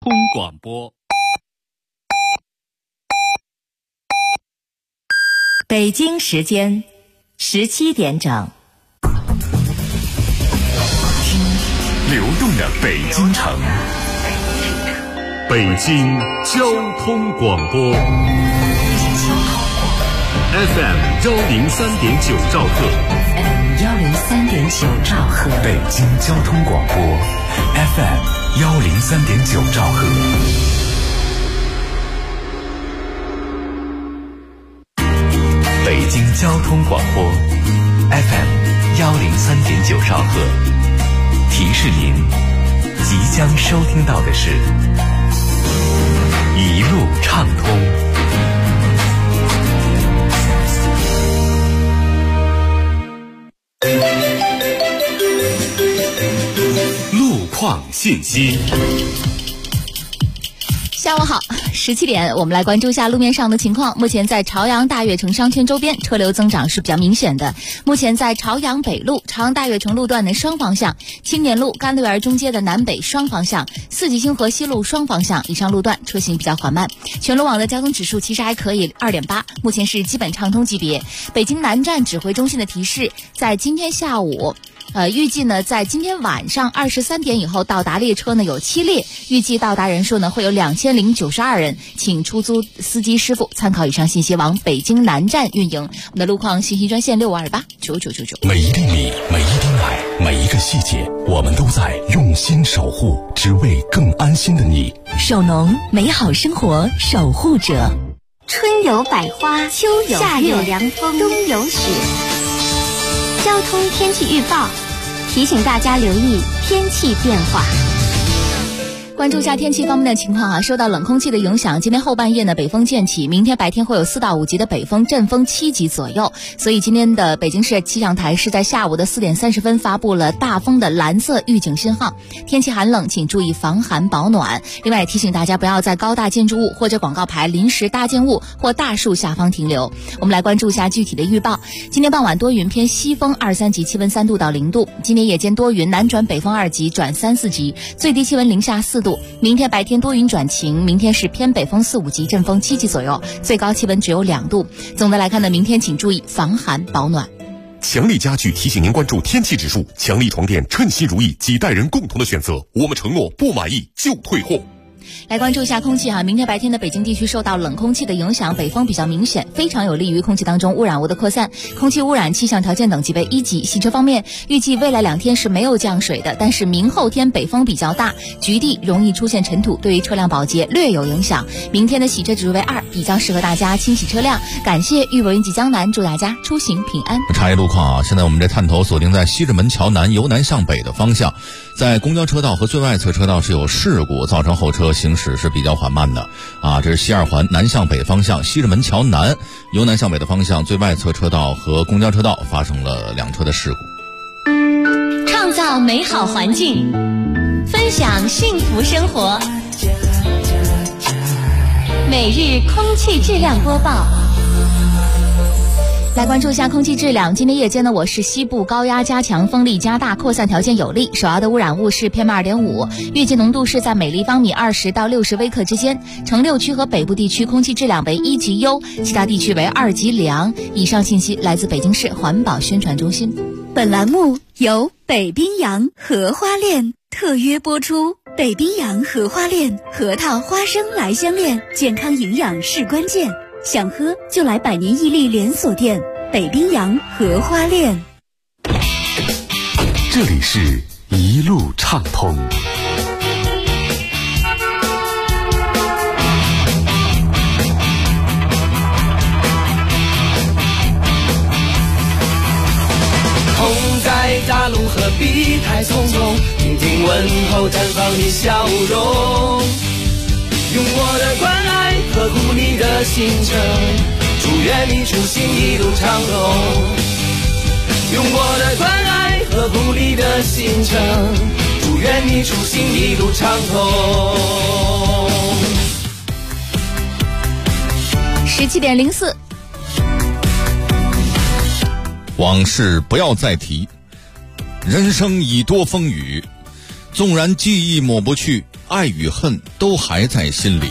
通广播。 北京时间17点整。 听流动的北京城，北京交通广播 FM 103.9兆赫， 103.9兆赫， 北京交通广播 FM 103.9兆赫。北京交通广播 FM 103.9兆赫，提示您即将收听到的是一路畅通。路况信息。 下午好，17点，我们来关注一下路面上的情况。目前在朝阳大悦城商圈周边车流增长是比较明显的。目前在朝阳北路、朝阳大悦城路段的双方向、青年路、甘露园中街的南北双方向、四季星河西路双方向以上路段车行比较缓慢。全路网的交通指数其实还可以，2.8，目前是基本畅通级别。北京南站指挥中心的提示，在今天下午预计呢，在今天晚上23点以后到达列车呢有7列，预计到达人数呢会有2092人，请出租司机师傅参考以上信息往北京南站运营。我们的路况信息专线65289999。 每一粒米，每一滴奶，每一个细节，我们都在用心守护，只为更安心的你。 首农，美好生活守护者。 春有百花，秋有夏有凉风，冬有雪。交通天气预报提醒大家留意天气变化。 关注一下天气方面的情况啊，受到冷空气的影响，今天后半夜呢北风渐起，明天白天会有4到5级的北风，阵风7级左右。所以今天的北京市气象台是在下午的4点30分发布了大风的蓝色预警信号。天气寒冷，请注意防寒保暖。另外也提醒大家不要在高大建筑物或者广告牌、临时搭建物或大树下方停留。我们来关注一下具体的预报。今天傍晚多云偏西风2、3级，气温3度到0度。今天夜间多云，南转北风2级转3、4级，最低气温零下4度。明天白天多云转晴，明天是偏北风4、5级，阵风7级左右，最高气温只有2度。总的来看呢，明天请注意防寒保暖。 强力家具提醒您关注天气指数，强力床垫称心如意，几代人共同的选择，我们承诺不满意就退货。 来关注一下空气明天白天的北京地区受到冷空气的影响，北风比较明显，非常有利于空气当中污染物的扩散。空气污染气象条件等级为1级。洗车方面，预计未来2天是没有降水的，但是明后天北风比较大，局地容易出现尘土，对于车辆保洁略有影响。明天的洗车指数为2，比较适合大家清洗车辆。感谢裕博云集江南，祝大家出行平安。 查一路况现在我们这探头锁定在西直门桥南由南向北的方向，在公交车道和最外侧车道是有事故，造成后车行驶是比较缓慢的这是西2环南向北方向西直门桥南由南向北的方向，最外侧车道和公交车道发生了2车的事故。 创造美好环境，分享幸福生活。每日空气质量播报。 来关注一下空气质量。今天夜间呢，我市西部高压加强，风力加大，扩散条件有利，首要的污染物是 PM2.5， 预计浓度是在每立方米20到60微克之间。城6区和北部地区空气质量为1级优，其他地区为2级良。以上信息来自北京市环保宣传中心。 本栏目由北冰洋荷花链特约播出。北冰洋荷花链，核桃花生来相恋，健康营养是关键。想喝就来百年屹立连锁店北冰洋荷花链。 这里是一路畅通。 空在大路何必太匆匆，听听问候绽放你笑容，用我的关爱呵护你的行程，祝愿你出行一路畅通。用我的关爱呵护你的行程，祝愿你出行一路畅通。 17点04。 往事不要再提，人生已多风雨， 纵然记忆抹不去，爱与恨都还在心里。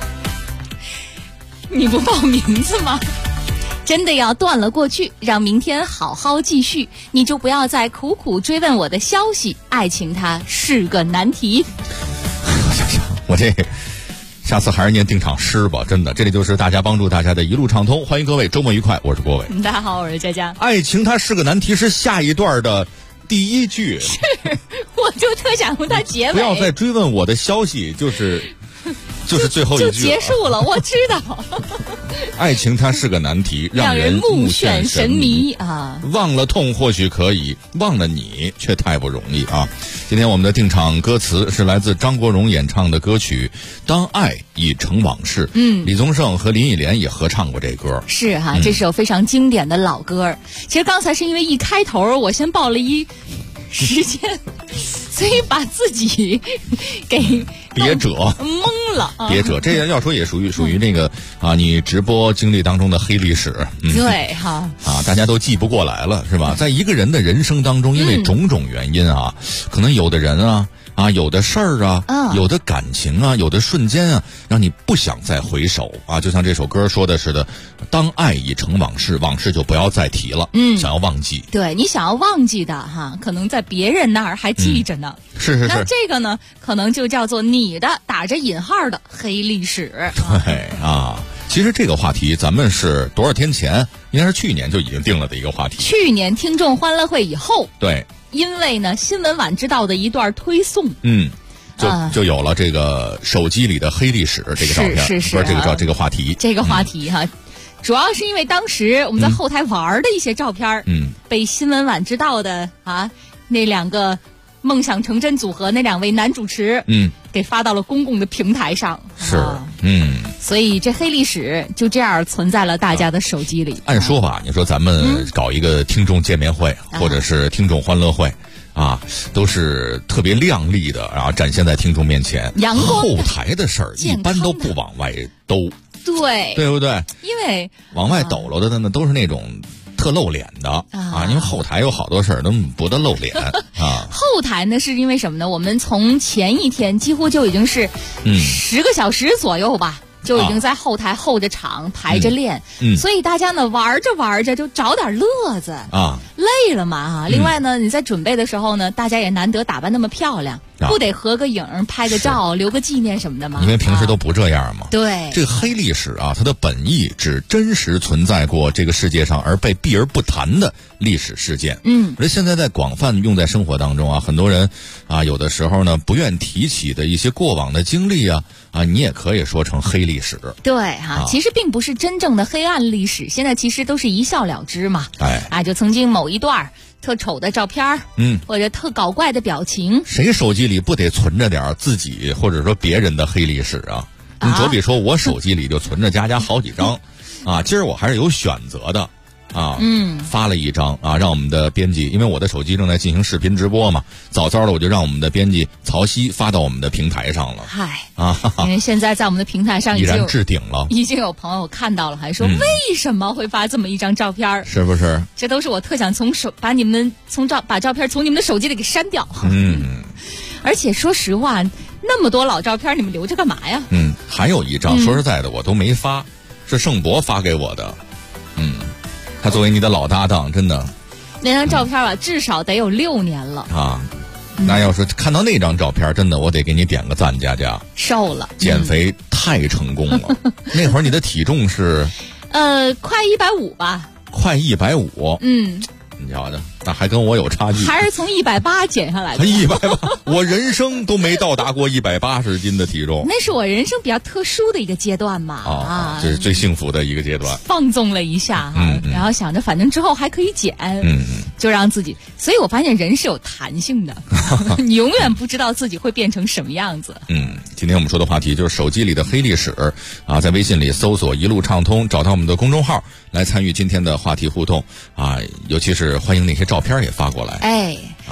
你不报名字吗？真的要断了过去，让明天好好继续，你就不要再苦苦追问我的消息，爱情它是个难题。 我这下次还是念定场诗吧，真的，这里就是大家帮助大家的一路畅通，欢迎各位周末愉快，我是郭伟。 大家好，我是佳佳。 爱情它是个难题是下一段的第一句， 是，我就特想用它结尾。 不要再追问我的消息，就是最后一句就结束了，我知道。 爱情它是个难题， 让人目眩神迷啊！ 忘了痛或许可以，忘了你却太不容易啊！今天我们的定场歌词是来自张国荣演唱的歌曲《当爱已成往事》。李宗盛和林忆莲也合唱过这歌。 是哈，这首非常经典的老歌。其实刚才是因为一开头我先报了一时间，所以把自己给别者懵了。 别者，这要说也属于那个啊，你直播经历当中的黑历史。 对哈大家都记不过来了，是吧？在一个人的人生当中，因为种种原因啊，可能有的人有的事儿有的感情有的瞬间让你不想再回首就像这首歌说的似的，当爱已成往事，往事就不要再提了。想要忘记， 对，你想要忘记的可能在别人那儿还记着呢。 是。 那这个呢，可能就叫做你的打着引号的黑历史。 对其实这个话题咱们是多少天前，应该是去年就已经定了的一个话题。 去年听众欢乐会以后， 对。 因为呢，新闻晚知道的一段推送， 就有了这个手机里的黑历史这个照片， 是不是这个话题。 这个话题主要是因为当时我们在后台玩的一些照片，被新闻晚知道的那两个梦想成真组合那两位男主持，给发到了公共的平台上。 是， 所以这黑历史就这样存在了大家的手机里。 按说吧，你说咱们搞一个听众见面会，或者是听众欢乐会都是特别亮丽的，然后展现在听众面前。 阳光后台的事儿一般都不往外兜，对不对？ 因为往外抖搂的呢，都是那种特露脸的因为后台有好多事儿都不得露脸后台呢是因为什么呢？我们从前一天几乎就已经是10个小时左右吧，就已经在后台候着场排着练，所以大家呢玩着玩着就找点乐子累了嘛另外呢，你在准备的时候呢，大家也难得打扮那么漂亮，不得合个影拍个照留个纪念什么的吗？ 因为平时都不这样嘛。 对， 这个黑历史它的本意指真实存在过这个世界上而被避而不谈的历史事件。而现在在广泛用在生活当中很多人有的时候呢不愿提起的一些过往的经历你也可以说成黑历史。 对其实并不是真正的黑暗历史，现在其实都是一笑了之嘛。就曾经某一段特丑的照片或者特搞怪的表情， 谁手机里不得存着点自己或者说别人的黑历史你左比说我手机里就存着佳好几张今儿我还是有选择的发了一张让我们的编辑，因为我的手机正在进行视频直播嘛，早早的我就让我们的编辑曹曦发到我们的平台上了。 因为现在在我们的平台上已然置顶了， 已经有朋友看到了，还说为什么会发这么一张照片？ 是不是？ 这都是我特想把照片从你们的手机里给删掉。而且说实话，那么多老照片，你们留着干嘛呀？ 还有一张，说实在的，我都没发，是盛博发给我的。他作为你的老搭档，真的， 那张照片吧，至少得有6年了那要是看到那张照片，真的我得给你点个赞，佳瘦了， 减肥太成功了。那会儿你的体重是快150吧？ 快150。你瞧瞧，那还跟我有差距， 还是从180减下来的。 180，我人生都没到达过180斤的体重。 那是我人生比较特殊的一个阶段嘛这是最幸福的一个阶段。 放纵了一下然后想着反正之后还可以减，就让自己。所以我发现人是有弹性的，你永远不知道自己会变成什么样子。 今天我们说的话题就是手机里的黑历史在微信里搜索一路畅通，找到我们的公众号来参与今天的话题互动尤其是欢迎那些照片也发过来。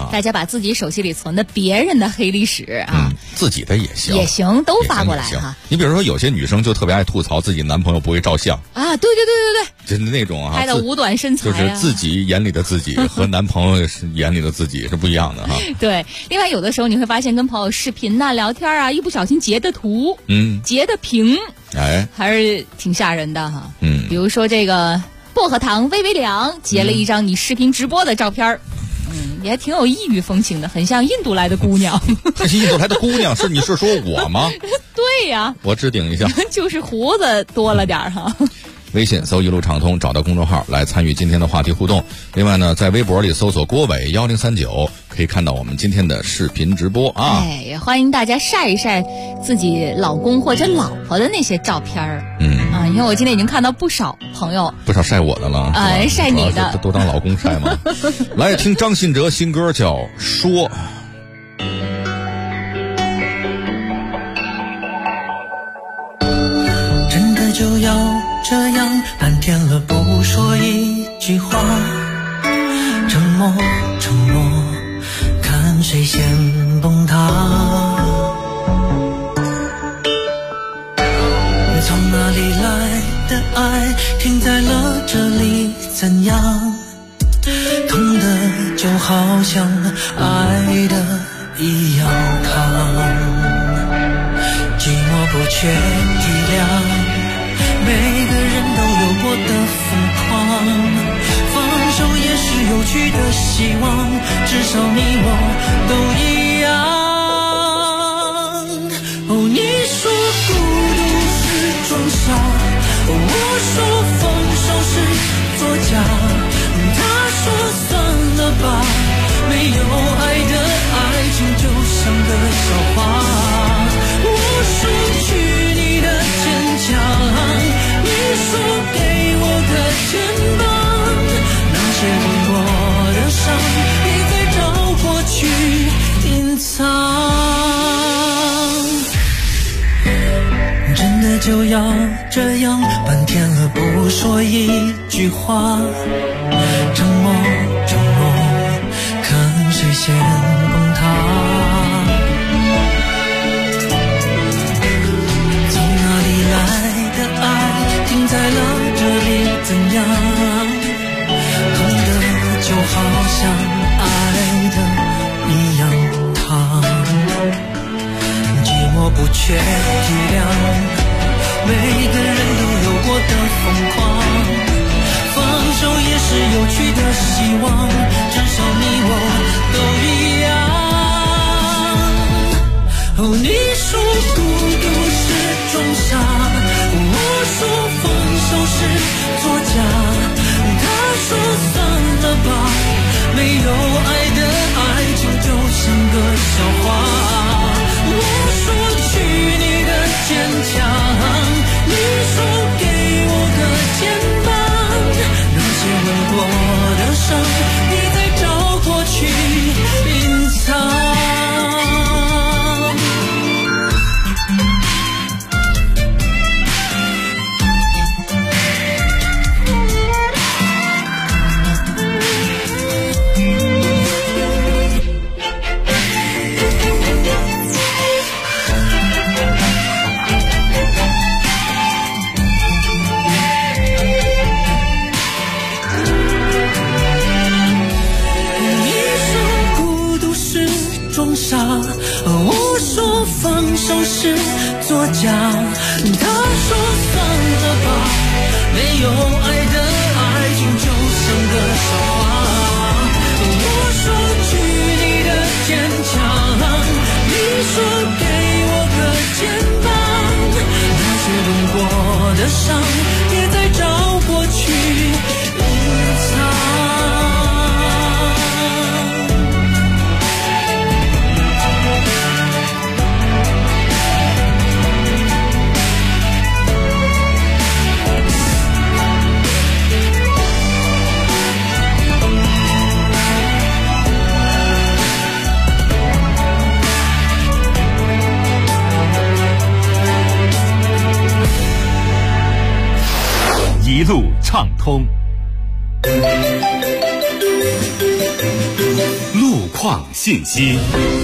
大家把自己手机里存的别人的黑历史啊， 自己的也行， 都发过来哈。 你比如说有些女生就特别爱吐槽自己男朋友不会照相啊，对， 就是那种啊， 拍的五短身材啊， 就是自己眼里的自己和男朋友眼里的自己是不一样的哈。 对，另外有的时候你会发现跟朋友视频呐、聊天啊，一不小心截的图，截的屏，还是挺吓人的哈。比如说这个薄荷糖微微凉截了一张你视频直播的照片也还挺有异域风情的，很像印度来的姑娘。 这是印度来的姑娘，你是说我吗？ 对呀， 我置顶一下， 就是胡子多了点哈。 微信搜一路畅通，找到公众号来参与今天的话题互动。另外呢，在微博里搜索郭伟1039，可以看到我们今天的视频直播啊。 也欢迎大家晒一晒自己老公或者老婆的那些照片因为我今天已经看到不少朋友晒我的了， 晒你的， 都当老公晒吗？来听张信哲新歌叫《说》。 真的就要这样半天了不说一句话，沉默看谁先崩塌。从哪里来的爱停在了这里，怎样痛的就好像爱的一样烫，寂寞不缺体谅，每个人都有过的疯狂，放手也是有趣的希望，至少你我都一样。你说孤独是装傻，我说放手是作假，他说算了吧，没有爱的爱情就像个笑话，我说去你的坚强，你说给我个肩膀，那些吻过的伤也在找过去隐藏。真的就要这样半天了不说一句话，沉默看谁先崩塌。从哪里来的爱停在了这里，怎样痛的就好像爱的一样烫，寂寞不缺体谅，每个人都有过的疯狂，放手也是有趣的希望，至少你我都一样。你说孤独是装傻，我说放手是作假，他说算了吧，没有爱的爱情就像个笑话，我说去你的坚强，你说给我个肩膀，那些吻过的伤你在找过去隐藏。我说放手是作假，他说算了吧，没有爱的爱情就像个笑话，我说去你的坚强，你说给我个肩膀，那些吻过的伤也在找过去隐藏。 一路畅通，路况信息。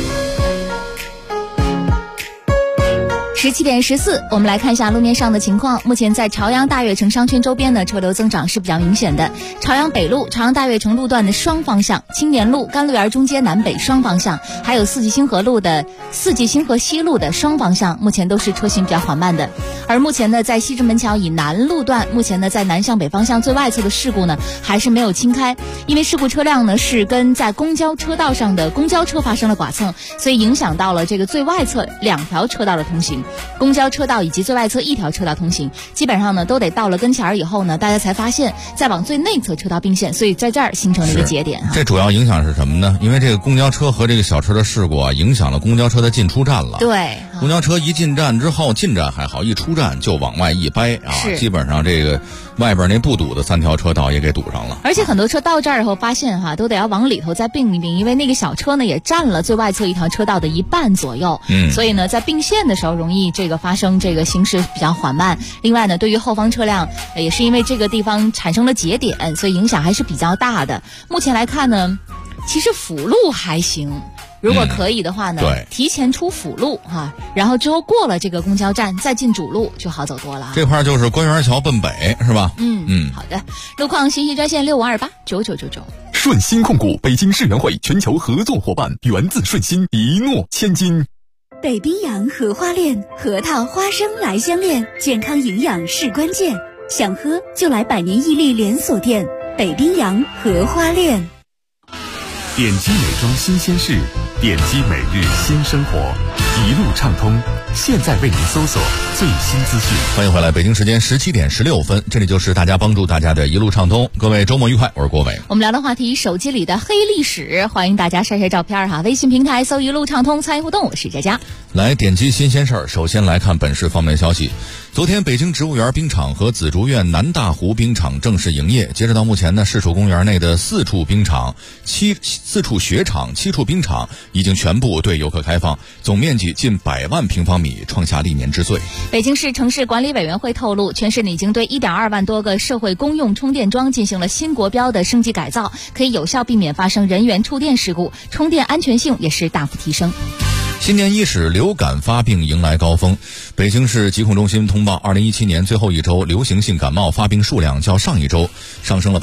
17:14，我们来看一下路面上的情况。目前在朝阳大悦城商圈周边呢，车流增长是比较明显的。朝阳北路、朝阳大悦城路段的双方向，青年路、甘露园中街南北双方向，还有四季星河西路的双方向，目前都是车行比较缓慢的。而目前呢，在西直门桥以南路段，目前呢在南向北方向最外侧的事故呢还是没有清开，因为事故车辆呢是跟在公交车道上的公交车发生了剐蹭，所以影响到了这个最外侧2条车道的通行。公交车道以及最外侧1条车道通行，基本上呢都得到了跟前儿以后呢，大家才发现再往最内侧车道并线，所以在这儿形成了一个节点。 这主要影响是什么呢？因为这个公交车和这个小车的事故啊，影响了公交车的进出站了。 对， 公交车一进站之后，进站还好，一出站就往外一掰啊，基本上这个外边那不堵的3条车道也给堵上了。 而且很多车到这儿以后发现都得要往里头再并一并，因为那个小车呢也占了最外侧1条车道的1半左右，所以呢在并线的时候容易这个发生这个行驶比较缓慢。另外呢，对于后方车辆也是因为这个地方产生了节点，所以影响还是比较大的。目前来看呢，其实辅路还行，如果可以的话呢，提前出辅路然后之后过了这个公交站再进主路就好走多了。 这块就是官园桥奔北是吧？ 好的。路况信息专线65289999。 顺鑫控股北京世园会全球合作伙伴，源自顺鑫，一诺千金。 北冰洋荷花恋，核桃花生来相恋，健康营养是关键，想喝就来百年屹立连锁店北冰洋荷花恋。 点击美妆新鲜事，点击每日新生活，一路畅通，现在为您搜索最新资讯。 欢迎回来，北京时间17:16，这里就是大家帮助大家的一路畅通。各位周末愉快，我是郭伟。 我们聊的话题，手机里的黑历史，欢迎大家晒晒照片微信平台搜一路畅通参与互动，我是佳佳。 来点击新鲜事儿，首先来看本市方面消息。昨天北京植物园冰场和紫竹院南大湖冰场正式营业，截止到目前呢，市属公园内的4处冰场、4处雪场、7处冰场已经全部对游客开放，总面积近100万平方米，创下历年之最。 北京市城市管理委员会透露，全市已经对1.2万多个社会公用充电桩进行了新国标的升级改造，可以有效避免发生人员触电事故，充电安全性也是大幅提升。 新年伊始，流感发病迎来高峰。北京市疾控中心通报，2017年最后一周流行性感冒发病数量较上一周上升了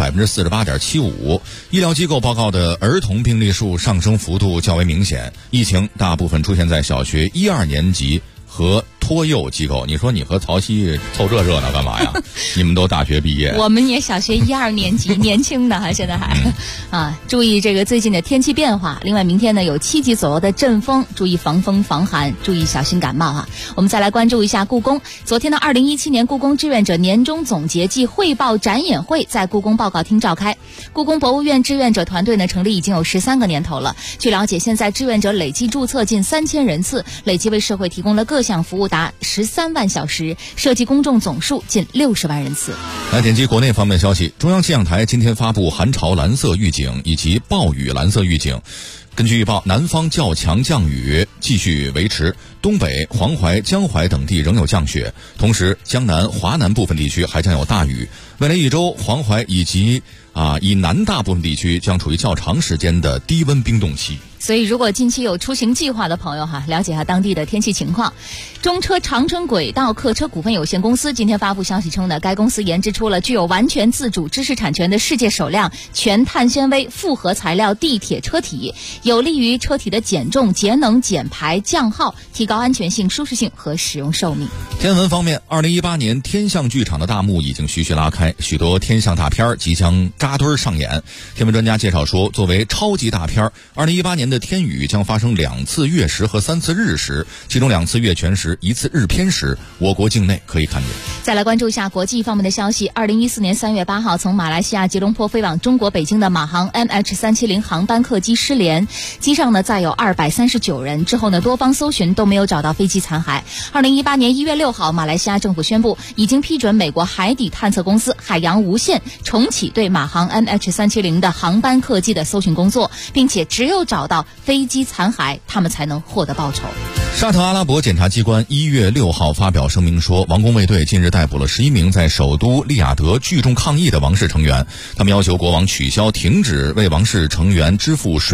48.75%。医疗机构报告的儿童病例数上升幅度较为明显，疫情大部分出现在小学1、2年级和托幼机构。你说你和曹曦凑这热闹干嘛呀？你们都大学毕业， 我们也小学1、2年级，年轻的现在还注意这个最近的天气变化。另外明天呢有7级左右的阵风，注意防风防寒，注意小心感冒我们再来关注一下故宫。昨天的2017年故宫志愿者年终总结暨汇报展演会在故宫报告厅召开。故宫博物院志愿者团队呢成立已经有13个年头了。据了解，现在志愿者累计注册近3000人次，累计为社会提供了各项服务达13万小时，涉及公众总数近60万人次。 来点击国内方面消息，中央气象台今天发布寒潮蓝色预警以及暴雨蓝色预警。根据预报，南方较强降雨继续维持，东北、黄淮、江淮等地仍有降雪，同时江南、华南部分地区还将有大雨。未来一周，黄淮以及以南大部分地区将处于较长时间的低温冰冻期。 所以如果近期有出行计划的朋友了解一下当地的天气情况。中车长春轨道客车股份有限公司今天发布消息称呢，该公司研制出了具有完全自主知识产权的世界首辆全碳纤维复合材料地铁车体，有利于车体的减重、节能、减排、降耗，提高安全性、舒适性和使用寿命。 天文方面，2018年天象剧场的大幕已经徐徐拉开，许多天象大片即将扎堆上演。天文专家介绍说，作为超级大片，2018年的天宇将发生2次月食和3次日食，其中2次月全食、1次日偏食，我国境内可以看见。 再来关注一下国际方面的消息。2014年3月8号，从马来西亚吉隆坡飞往中国北京的马航 MH370 航班客机失联，机上呢载有239人，之后呢多方搜寻都没有找到飞机残骸。2018年1月6号，马来西亚政府宣布已经批准美国海底探测公司海洋无限重启对马航 MH370 的航班客机的搜寻工作，并且只有找到飞机残骸，他们才能获得报酬。 沙特阿拉伯检察机关1月6号发表声明说，王宫卫队近日逮捕了11名在首都利雅得聚众抗议的王室成员，他们要求国王取消停止为王室成员支付水电费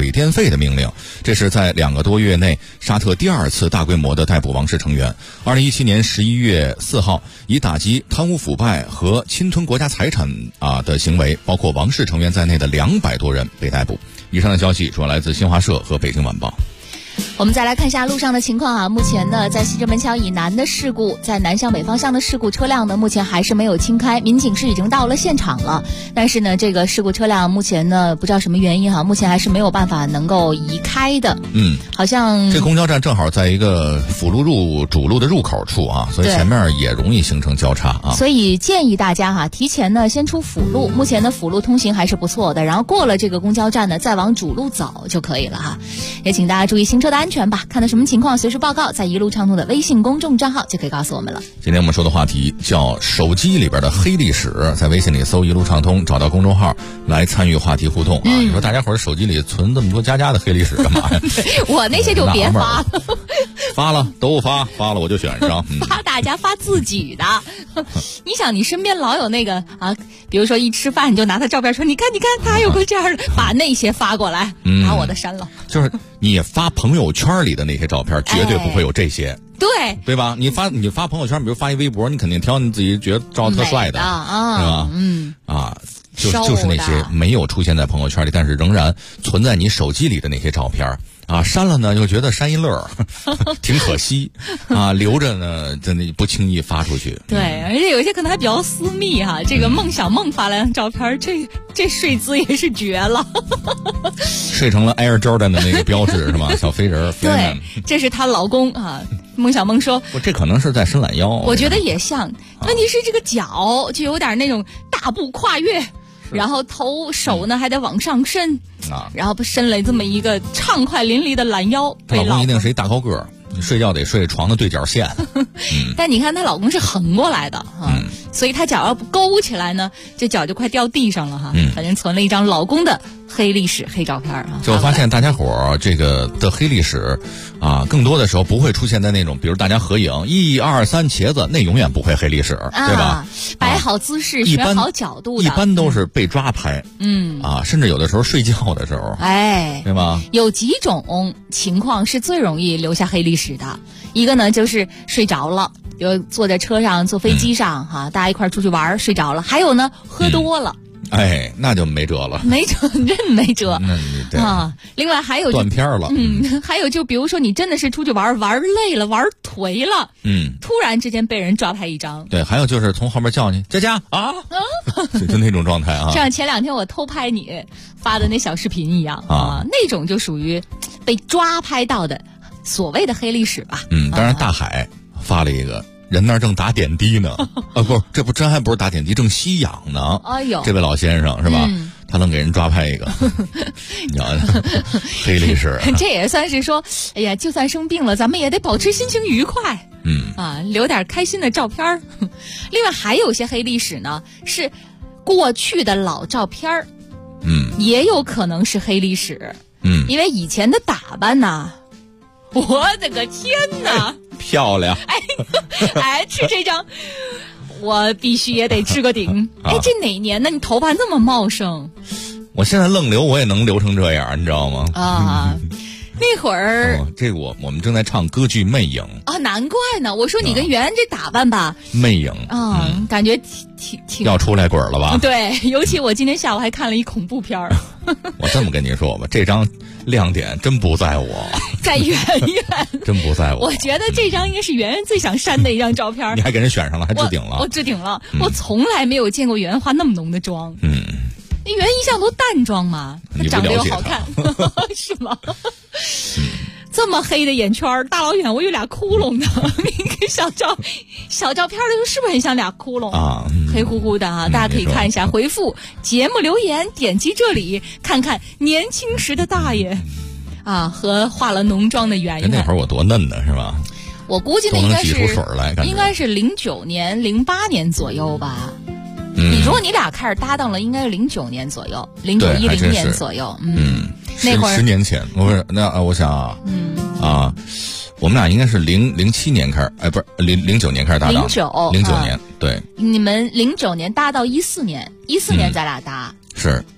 的命令。这是在2个多月内沙特第2次大规模的逮捕王室成员。2017年11月4号，以打击贪污腐败和侵吞国家财产的行为，包括王室成员在内的200多人被逮捕。以上的消息主要来自新华社和北京晚报。 我们再来看一下路上的情况啊。目前呢，在西直门桥以南的事故，在南向北方向的事故车辆呢，目前还是没有清开，民警是已经到了现场了。但是呢，这个事故车辆目前呢，不知道什么原因哈，目前还是没有办法能够移开的。好像这公交站正好在一个辅路入主路的入口处啊，所以前面也容易形成交叉啊。 所以建议大家提前呢先出辅路，目前的辅路通行还是不错的，然后过了这个公交站呢，再往主路走就可以了哈。也请大家注意行车的安全吧，看到什么情况随时报告，在一路畅通的微信公众账号就可以告诉我们了。 今天我们说的话题叫手机里边的黑历史，在微信里搜一路畅通，找到公众号来参与话题互动啊。你说大家伙手机里存这么多家的黑历史干嘛呀？ 我那些就别发， 发了都发了我就选上。 发大家发自己的。你想你身边老有那个比如说一吃饭你就拿他照片说你看他还有个这样的，把那些发过来，把我的删了。 就是你发朋友圈里的那些照片绝对不会有这些。对吧？你发朋友圈，比如发一微博，你肯定挑你自己觉得照特帅的，对吧？就是那些没有出现在朋友圈里，但是仍然存在你手机里的那些照片啊，删了呢又觉得删一乐挺可惜啊，留着呢真的不轻易发出去。 对，而且有些可能还比较私密哈。这个小梦发来的照片，这睡姿也是绝了， 睡成了 Air Jordan 的那个标志是吧？小飞人。 对，这是她老公啊。孟小梦说， 这可能是在伸懒腰。 我觉得也像，问题是这个脚就有点那种大步跨越。然后手呢还得往上伸然后伸了这么一个畅快淋漓的懒腰。 老公一定是一大高个儿，睡觉得睡床的对角线。 但你看她老公是横过来的所以她脚要不勾起来呢，这脚就快掉地上了哈。反正存了一张老公的黑历史黑照片就我发现大家伙这个的黑历史更多的时候不会出现在那种比如大家合影1、2、3茄子，那永远不会黑历史对吧？ 摆好姿势选好角度的， 一般都是被抓拍甚至有的时候睡觉的时候对吧？ 有几种情况是最容易留下黑历史的。一个呢就是睡着了，比如坐在车上坐飞机上大家一块出去玩睡着了。还有呢喝多了那就没辙了， 没辙，真没辙。另外还有断片了。 还有就比如说你真的是出去玩累了，玩颓了，突然之间被人抓拍一张。 对，还有就是从后面叫你佳佳就那种状态像前2天我偷拍你发的那小视频一样那种就属于被抓拍到的所谓的黑历史吧。 当然大海发了一个。人那儿正打点滴呢，这真还不是打点滴，正吸氧呢。这位老先生是吧？他能给人抓拍一个，你瞧，黑历史。 这也算是说，哎呀，就算生病了，咱们也得保持心情愉快。留点开心的照片。另外还有些黑历史呢，是过去的老照片也有可能是黑历史。因为以前的打扮呢，我的个天哪！ 漂亮！ 吃这张，我必须也得置个顶。这哪年呢？你头发那么茂盛， 我现在愣留，我也能留成这样，你知道吗？ 那会儿这个我们正在唱歌剧《魅影》 难怪呢。我说你跟袁这打扮吧， 魅影感觉挺要出来滚了吧？ 对，尤其我今天下午还看了一恐怖片儿。 我这么跟你说吧，这张亮点真不在我， 在圆圆， 真不在我。 我觉得这张应该是圆圆最想删的一张照片。 你还给人选上了，还置顶了。 我置顶了。我从来没有见过圆圆化那么浓的妆。圆圆一向都淡妆嘛，她长得又好看，是吗？这么黑的眼圈，大老远我有俩窟窿的，那个小照片的是不是很像俩窟窿黑乎乎的大家可以看一下，回复节目留言，点击这里看看年轻时的大爷和化了浓妆的圆圆。 那会儿我多嫩呢，是吧？ 我估计那应该是09年、08年左右吧。如果你俩开始搭档了，应该是09年左右，09、10年左右。那会儿 10年前，我想我们俩应该是07年开始，不是09年开始搭档。09年，对。 你们09年搭到14年，14年咱俩搭。 是。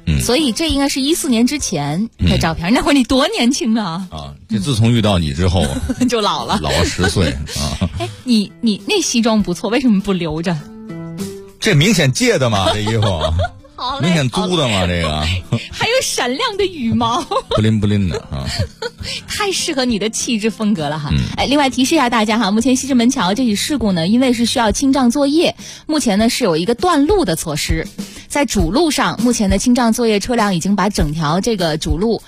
所以这应该是14年之前的照片。那会儿你多年轻啊！ 啊，这自从遇到你之后就老了， 老了10岁啊。 哎，你那西装不错，为什么不留着？ 这明显借的嘛，这衣服。明显租的嘛，这个还有闪亮的羽毛， 不灵不灵的啊， 太适合你的气质风格了哈。哎，另外提示一下大家哈，目前西直门桥这起事故呢，因为是需要清障作业，目前呢是有一个断路的措施。在主路上，目前的清障作业车辆已经把整条这个主路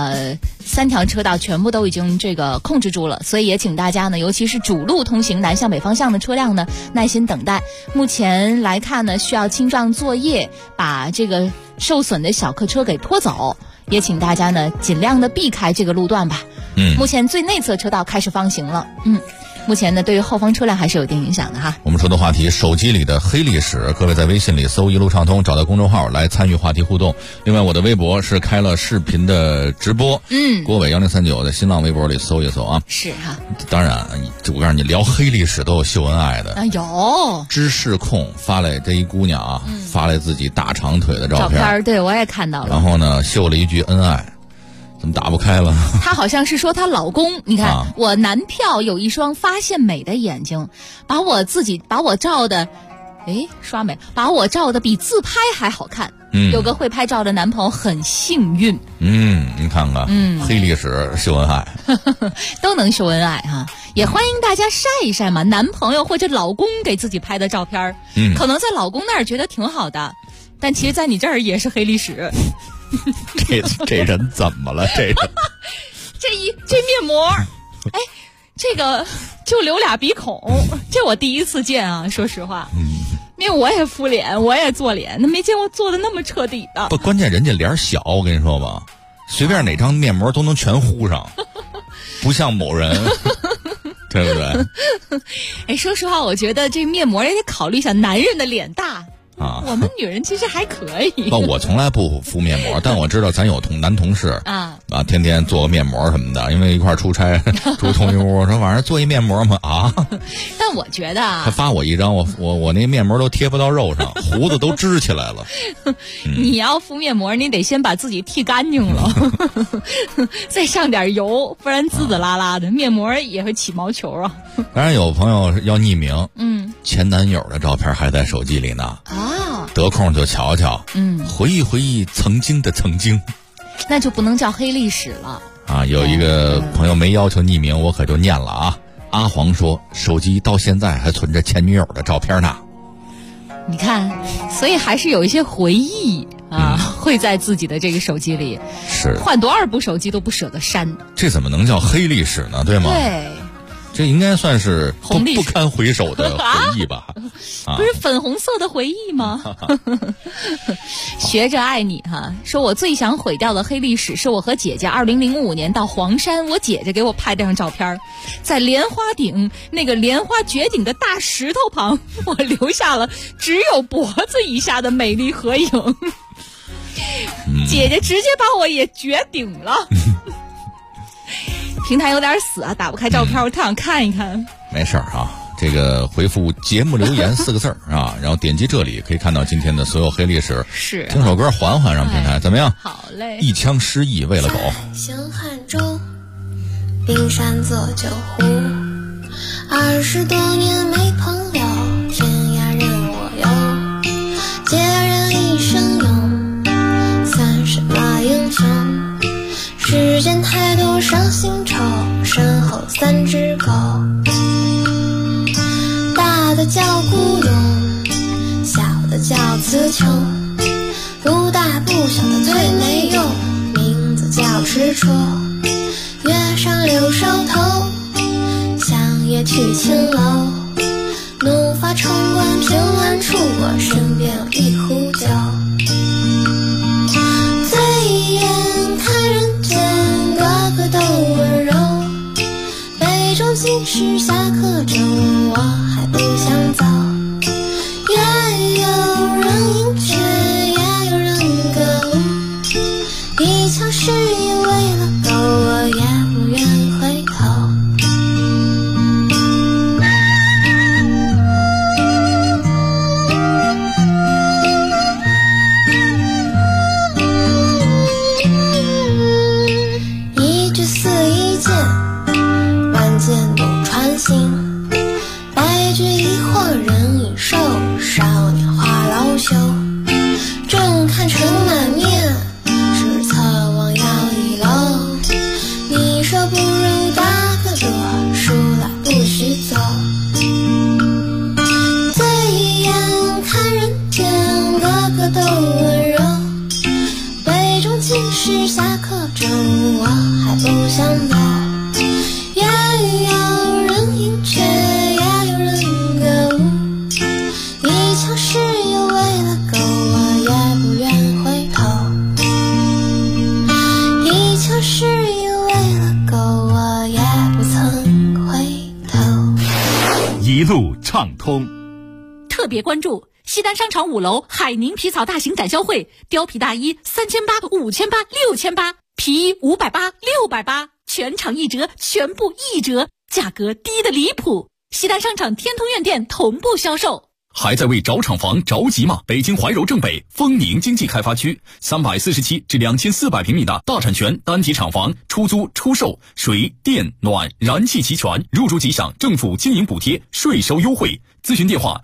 3条车道全部都已经这个控制住了，所以也请大家呢，尤其是主路通行南向北方向的车辆呢，耐心等待。目前来看呢，需要清障作业把这个受损的小客车给拖走，也请大家呢尽量的避开这个路段吧。目前最内侧车道开始放行了。目前呢，对于后方车辆还是有一定影响的哈。 我们说的话题，手机里的黑历史，各位在微信里搜一路畅通，找到公众号来参与话题互动。另外，我的微博是开了视频的直播，郭伟1039在新浪微博里搜一搜啊。 是哈。 当然，我告诉你，聊黑历史都有秀恩爱的。 有。 知识控发来这一姑娘啊，发来自己大长腿的照片， 对我也看到了。 然后呢，秀了一句恩爱。怎么打不开了？ 她好像是说她老公，你看、我男票有一双发现美的眼睛，把我照的，刷美，把我照的比自拍还好看。有个会拍照的男朋友很幸运。 你看看，黑历史秀恩爱， 都能秀恩爱哈。也欢迎大家晒一晒嘛，男朋友或者老公给自己拍的照片，可能在老公那儿觉得挺好的，但其实在你这儿也是黑历史。 这人怎么了？这人这面膜，这个就留俩鼻孔，这我第一次见啊，说实话。因为我也敷脸，我也做脸，那没见过做的那么彻底的。 不，关键人家脸小，我跟你说吧，随便哪张面膜都能全糊上，不像某人。对不对？ 说实话，我觉得这面膜也得考虑一下男人的脸大。我们女人其实还可以。 我从来不敷面膜，但我知道咱有男同事天天做个面膜什么的，因为一块出差住同一屋，说晚上做一面膜嘛但我觉得他发我一张，我那面膜都贴不到肉上，胡子都支起来了。 你要敷面膜，你得先把自己剃干净了，再上点油，不然滋滋啦啦的，面膜也会起毛球啊。 当然有朋友要匿名，前男友的照片还在手机里呢。得空就瞧瞧，回忆回忆曾经的曾经， 那就不能叫黑历史了啊！有一个朋友没要求匿名，我可就念了啊。阿黄说，手机到现在还存着前女友的照片呢。 你看，所以还是有一些回忆会在自己的这个手机里， 是换多少部手机都不舍得删。 这怎么能叫黑历史呢？对吗？ 对。 这应该算是不堪回首的回忆吧？ 不是粉红色的回忆吗？学着爱你哈，说我最想毁掉的黑历史是我和姐姐2005年到黄山，我姐姐给我拍的张照片，在莲花顶那个莲花绝顶的大石头旁，我留下了只有脖子以下的美丽合影。姐姐直接把我也绝顶了。平台有点死啊，打不开照片，我特想看一看。 没事啊，这个回复节目留言4个字啊，然后点击这里可以看到今天的所有黑历史。 是， 听首歌缓缓让平台怎么样？ 好嘞。 一腔诗意为了狗。 星汉中，冰山做酒壶，20多年没朋友，天涯任我游，孑然一身勇，算什么英雄？世间太多伤心愁，身后3只狗，大的叫孤勇，小的叫词穷，不大不小的最没用，名字叫执着。月上柳梢头，向夜去青楼，怒发冲冠凭栏处，我身边有一壶酒。醉眼看人间，个个都温柔，杯中尽是下课钟，我还不想走。也有人迎雀，也有人歌，一腔诗意为了狗，我也不愿回头。 袖，正看尘满面，是侧望要一楼。你说不如打个盹，书来不许走。醉一眼看人间，个个都温柔。杯中尽是下课钟，我还不想走。也有人迎雀，也有人歌舞。一腔誓言为了够，我也不愿回头。一腔誓言为了够，我也不曾回头。 一路畅通。 特别关注西单商场5楼海宁皮草大型展销会，貂皮大衣3800、5800、6800，皮衣580、680，全场1折，全部1折，价格低得离谱。西单商场天通苑店同步销售。 还在为找厂房着急吗？北京怀柔正北丰宁经济开发区347至2400平米的大产权单体厂房，出租出售，水电暖燃气齐全，入住即享政府经营补贴，税收优惠。咨询电话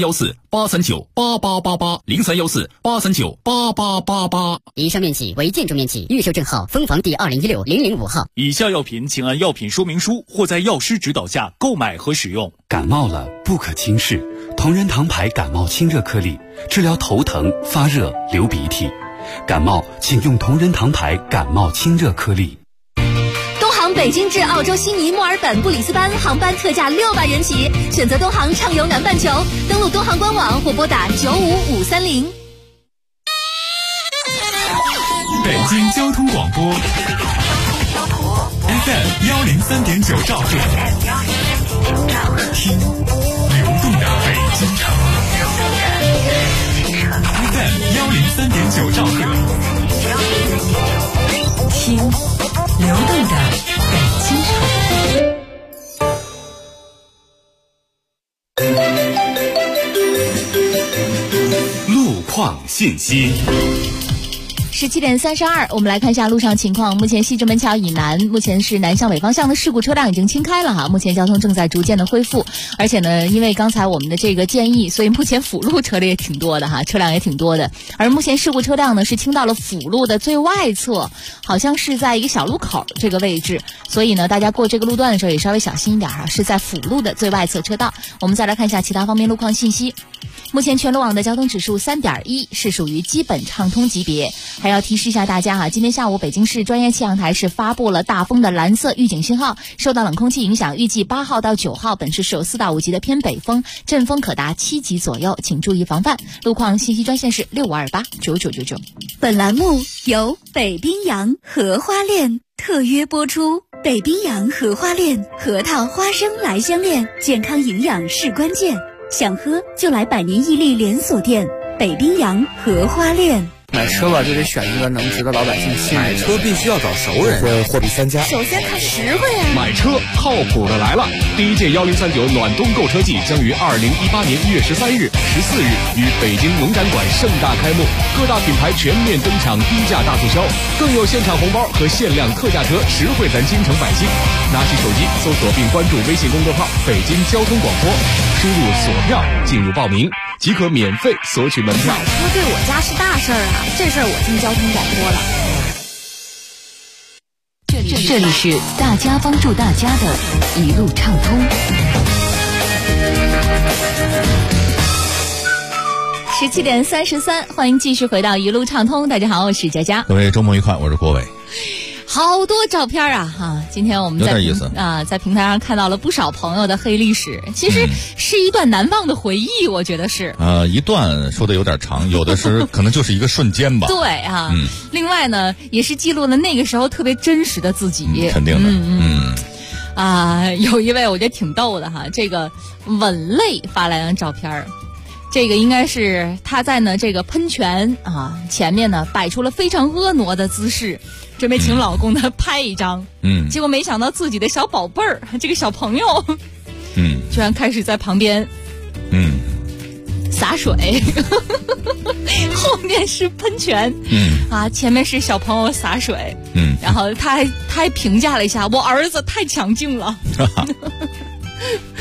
0314-839-8888，0314-839-8888。 以上面企为建筑面积，预售证号风房第2016-005号。 以下药品请按药品说明书或在药师指导下购买和使用。 感冒了不可轻视，同仁堂牌感冒清热颗粒，治疗头疼、发热、流鼻涕。感冒请用同仁堂牌感冒清热颗粒。 东航北京至澳洲悉尼、墨尔本、布里斯班航班特价600元起，选择东航畅游南半球，登录东航官网或拨打95530。 北京交通广播 FM103.9兆赫，听流动的北京城。FM103.9兆赫， 听流动的北京城。 路况信息。 17点32，我们来看一下路上情况。目前西直门桥以南，目前是南向北方向的事故车辆已经清开了哈，目前交通正在逐渐的恢复。而且呢，因为刚才我们的这个建议，所以目前辅路车的也挺多的哈，车辆也挺多的。而目前事故车辆呢是清到了辅路的最外侧，好像是在一个小路口这个位置，所以呢，大家过这个路段的时候也稍微小心一点哈，是在辅路的最外侧车道。我们再来看一下其他方面路况信息。目前全路网的交通指数3.1，是属于基本畅通级别。还要提示一下大家哈，今天下午北京市专业气象台是发布了大风的蓝色预警信号，受到冷空气影响，预计8号到9号本市是有4到5级的偏北风，阵风可达7级左右，请注意防范。路况信息专线是65289999。 本栏目由北冰洋荷花恋特约播出。北冰洋荷花恋，核桃花生来相恋，健康营养是关键，想喝就来百年屹立连锁店北冰洋荷花恋。 买车吧，就得选一个能值得老百姓信任。 买车必须要找熟人，货比三家。 首先看实惠啊！ 买车靠谱的来了！第一届1039暖冬购车季将于2018年1月13日、14日于北京农展馆盛大开幕，各大品牌全面登场低价大促销，更有现场红包和限量特价车，实惠咱京城百姓。拿起手机搜索并关注微信公众号“北京交通广播”，输入索票进入报名，即可免费索取门票。 买车对我家是大事儿啊，这事儿我听交通广播了。 这里是大家帮助大家的一路畅通。 17点33，欢迎继续回到一路畅通。大家好，我是佳佳。 各位周末愉快，我是郭伟。 好多照片啊哈！今天我们在平台上看到了不少朋友的黑历史，其实是一段难忘的回忆，我觉得是。 一段说的有点长，有的是可能就是一个瞬间吧。 对啊，另外呢，也是记录了那个时候特别真实的自己。 肯定的，有一位我觉得挺逗的哈，这个吻泪发来张照片。这个应该是他在呢这个喷泉啊前面呢摆出了非常婀娜的姿势，准备请老公呢拍一张。结果没想到自己的小宝贝儿，这个小朋友，居然开始在旁边，洒水。后面是喷泉，前面是小朋友洒水，然后他还评价了一下，我儿子太强劲了。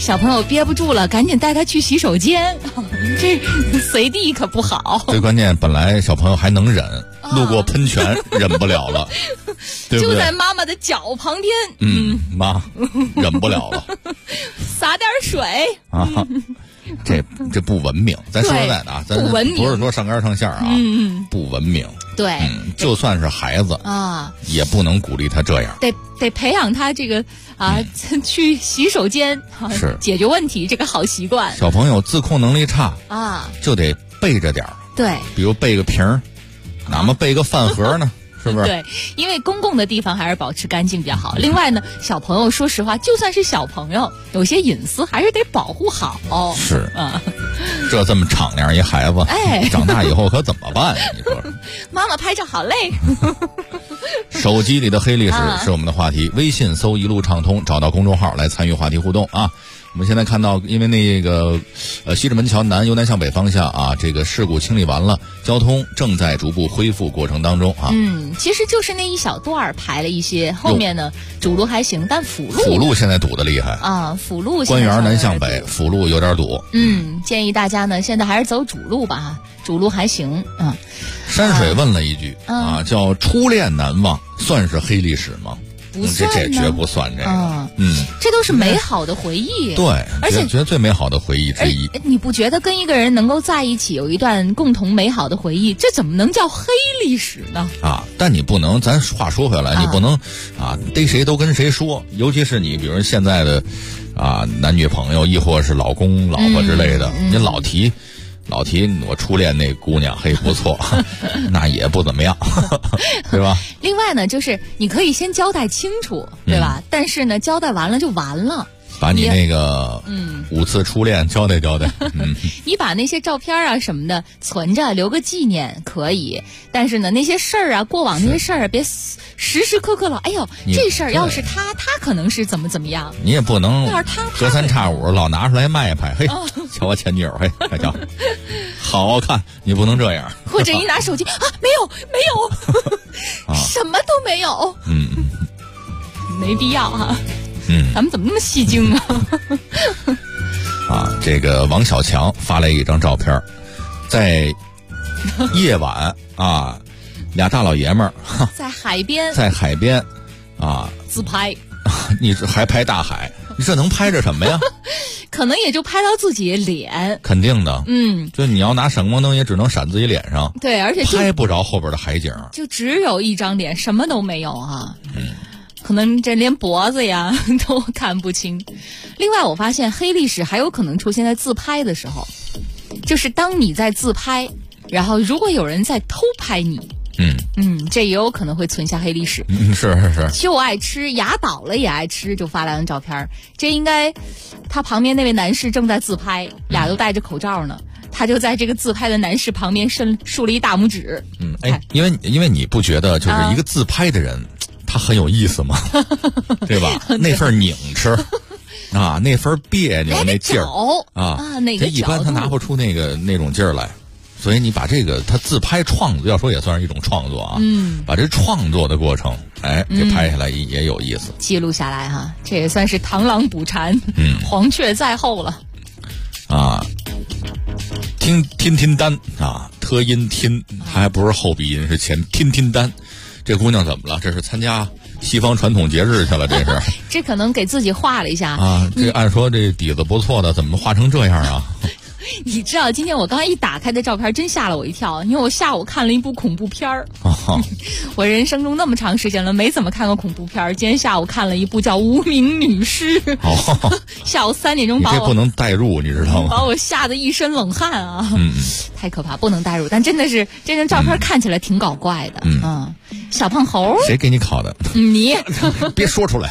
小朋友憋不住了，赶紧带他去洗手间，这随地可不好。 最关键，本来小朋友还能忍，路过喷泉忍不了了，对不对？ 就在妈妈的脚旁边。 妈，忍不了了， 洒点水啊。这不文明，咱说实在的啊，咱不文明， 不是说上纲上线啊，不文明。 对， 就算是孩子啊， 也不能鼓励他这样。 得培养他这个去洗手间是解决问题这个好习惯。 小朋友自控能力差啊， 就得备着点儿。 对， 比如备个瓶儿，哪么备个饭盒呢？是不是？ 对，因为公共的地方还是保持干净比较好。另外呢，小朋友说实话，就算是小朋友，有些隐私还是得保护好。 是啊， 这么敞亮一孩子，长大以后可怎么办？你说， 妈妈拍照好累。 手机里的黑历史是我们的话题，微信搜一路畅通，找到公众号来参与话题互动啊。我们现在看到，因为那个西直门桥南由南向北方向啊，这个事故清理完了，交通正在逐步恢复过程当中啊。 其实就是那一小段排了一些，后面呢主路还行，但辅路现在堵得厉害啊。辅路官园南向北，辅路有点堵。 建议大家呢现在还是走主路吧，主路还行。 山水问了一句叫初恋难忘，算是黑历史吗？ 不算这绝不算这个。 这都是美好的回忆。 对， 而且觉得最美好的回忆之一。 你不觉得跟一个人能够在一起有一段共同美好的回忆，这怎么能叫黑历史呢？ 但你不能，咱话说回来，你不能逮谁都跟谁说，尤其是你，比如现在的男女朋友，亦或是老公老婆之类的，你老提我初恋那姑娘，嘿不错，那也不怎么样，对吧？ 另外呢，就是你可以先交代清楚，对吧？但是呢，交代完了就完了。 把你那个5次初恋交代交代。 你把那些照片啊什么的存着留个纪念可以，但是呢那些事儿啊，过往那些事儿别时时刻刻老，哎呦这事儿要是他可能是怎么样。 你也不能隔三差五老拿出来卖一拍，嘿，瞧我前女友，嘿，大家好看，你不能这样。 或者一拿手机没有什么都没有。没必要啊。咱们怎么那么戏精啊？ 这个王小强发来一张照片，在夜晚俩大老爷们儿在海边自拍。 你还拍大海？你这能拍着什么呀？ 可能也就拍到自己脸。 肯定的。就你要拿闪光灯，也只能闪自己脸上。 对，而且拍不着后边的海景， 就只有一张脸，什么都没有啊。可能这连脖子呀都看不清。另外我发现黑历史还有可能出现在自拍的时候，就是当你在自拍，然后如果有人在偷拍你，这也有可能会存下黑历史。 是就爱吃，牙倒了也爱吃，就发来张照片。这应该他旁边那位男士正在自拍，俩都戴着口罩呢，他就在这个自拍的男士旁边竖了一大拇指。 因为你不觉得就是一个自拍的人他很有意思吗？对吧？那份拧吃那份别扭那劲儿那个一般他拿不出那种劲儿来。所以你把这个他自拍创作，要说也算是一种创作啊。把这创作的过程给拍下来也有意思， 记录下来哈，这也算是螳螂捕蝉，黄雀在后了。 听单特音听，还不是后鼻音，是前听单。这姑娘怎么了？这是参加西方传统节日去了？这是这可能给自己画了一下这按说这底子不错的，怎么画成这样啊？ 你知道今天我刚一打开的照片真吓了我一跳，因为我下午看了一部恐怖片儿。我人生中那么长时间了没怎么看过恐怖片儿，今天下午看了一部叫《无名女尸》。下午3点钟把我， 你这不能代入，你知道吗？ 把我吓得一身冷汗啊！太可怕，不能代入。但真的是这张照片看起来挺搞怪的。小胖猴， 谁给你烤的？ 你别说出来。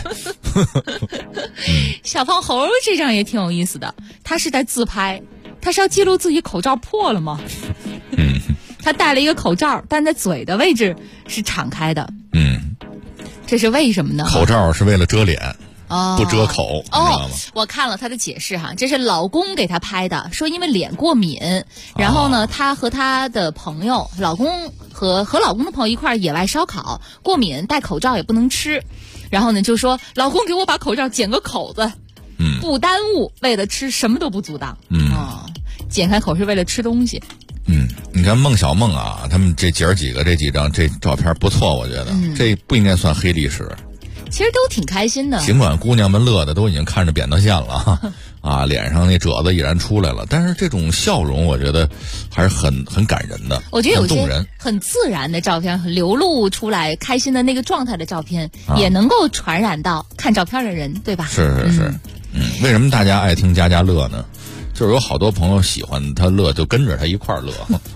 小胖猴这张也挺有意思的，他是在自拍。他是要记录自己口罩破了吗？他戴了一个口罩，但在嘴的位置是敞开的。这是为什么呢？ 口罩是为了遮脸，不遮口，你知道吗？ 我看了他的解释哈，这是老公给他拍的，说因为脸过敏，然后呢，他和他的朋友，老公和老公的朋友一块野外烧烤，过敏，戴口罩也不能吃，然后呢就说老公给我把口罩剪个口子。 不耽误，为了吃什么都不阻挡。剪开口是为了吃东西。 你看孟小梦啊，他们这姐儿几个这几张这照片不错，我觉得、这不应该算黑历史。 其实都挺开心的， 尽管姑娘们乐的都已经看着扁桃腺了啊，脸上那褶子已然出来了，但是这种笑容我觉得还是很感人的。 我觉得有些很动人很自然的照片，很流露出来开心的那个状态的照片，也能够传染到看照片的人，对吧？ 是。为什么大家爱听佳佳乐呢？就是有好多朋友喜欢他乐，就跟着他一块儿乐。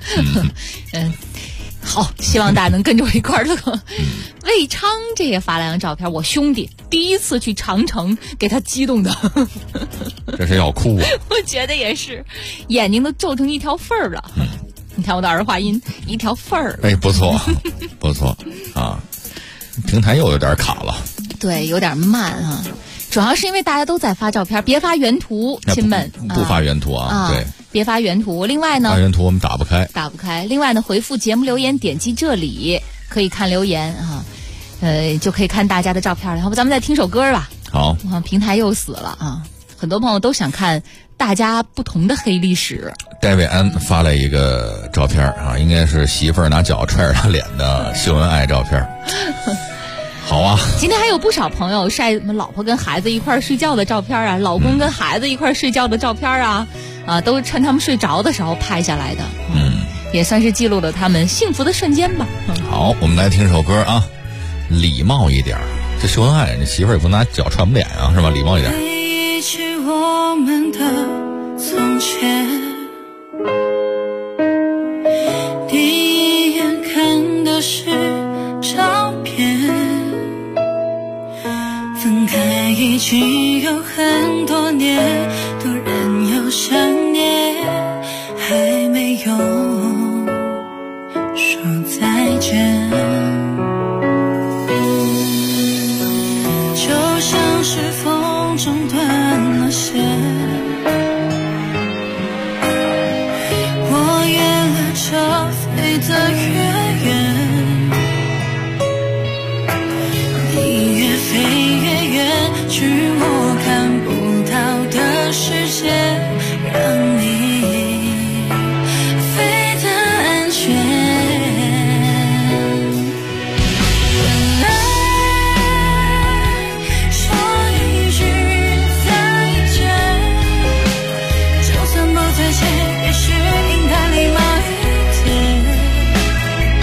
好，希望大家能跟着我一块儿乐。魏昌这也发了张照片，我兄弟第一次去长城，给他激动的， 这是要哭啊！ 我觉得也是，眼睛都皱成一条缝儿了。你看我的儿化音，一条缝儿。 哎，不错，不错啊！平台又有点卡了， 对，有点慢啊。主要是因为大家都在发照片，别发原图，亲们不发原图啊，对， 别发原图。另外呢， 发原图我们打不开。 另外呢，回复节目留言，点击这里可以看留言啊，就可以看大家的照片了。要不咱们再听首歌吧？ 好， 平台又死了啊！很多朋友都想看大家不同的黑历史。 戴维安发了一个照片啊，应该是媳妇儿拿脚踹着他脸的秀恩爱照片。好啊！ 今天还有不少朋友晒什么老婆跟孩子一块儿睡觉的照片啊，老公跟孩子一块儿睡觉的照片啊，都是趁他们睡着的时候拍下来的。也算是记录了他们幸福的瞬间吧。 好，我们来听首歌啊，礼貌一点。这秀恩爱，你媳妇儿也不拿脚踹我们脸啊，是吧？礼貌一点。 回忆起我们的从前，第一眼看的是照片，分开已经有很多年，突然又想念，还没有说再见，就像是风中断了线，我越了车飞得越远，你越飞越远，去我看不到的世界，让你飞得安全。原来说一句再见，就算不再见，也是应该礼貌一点。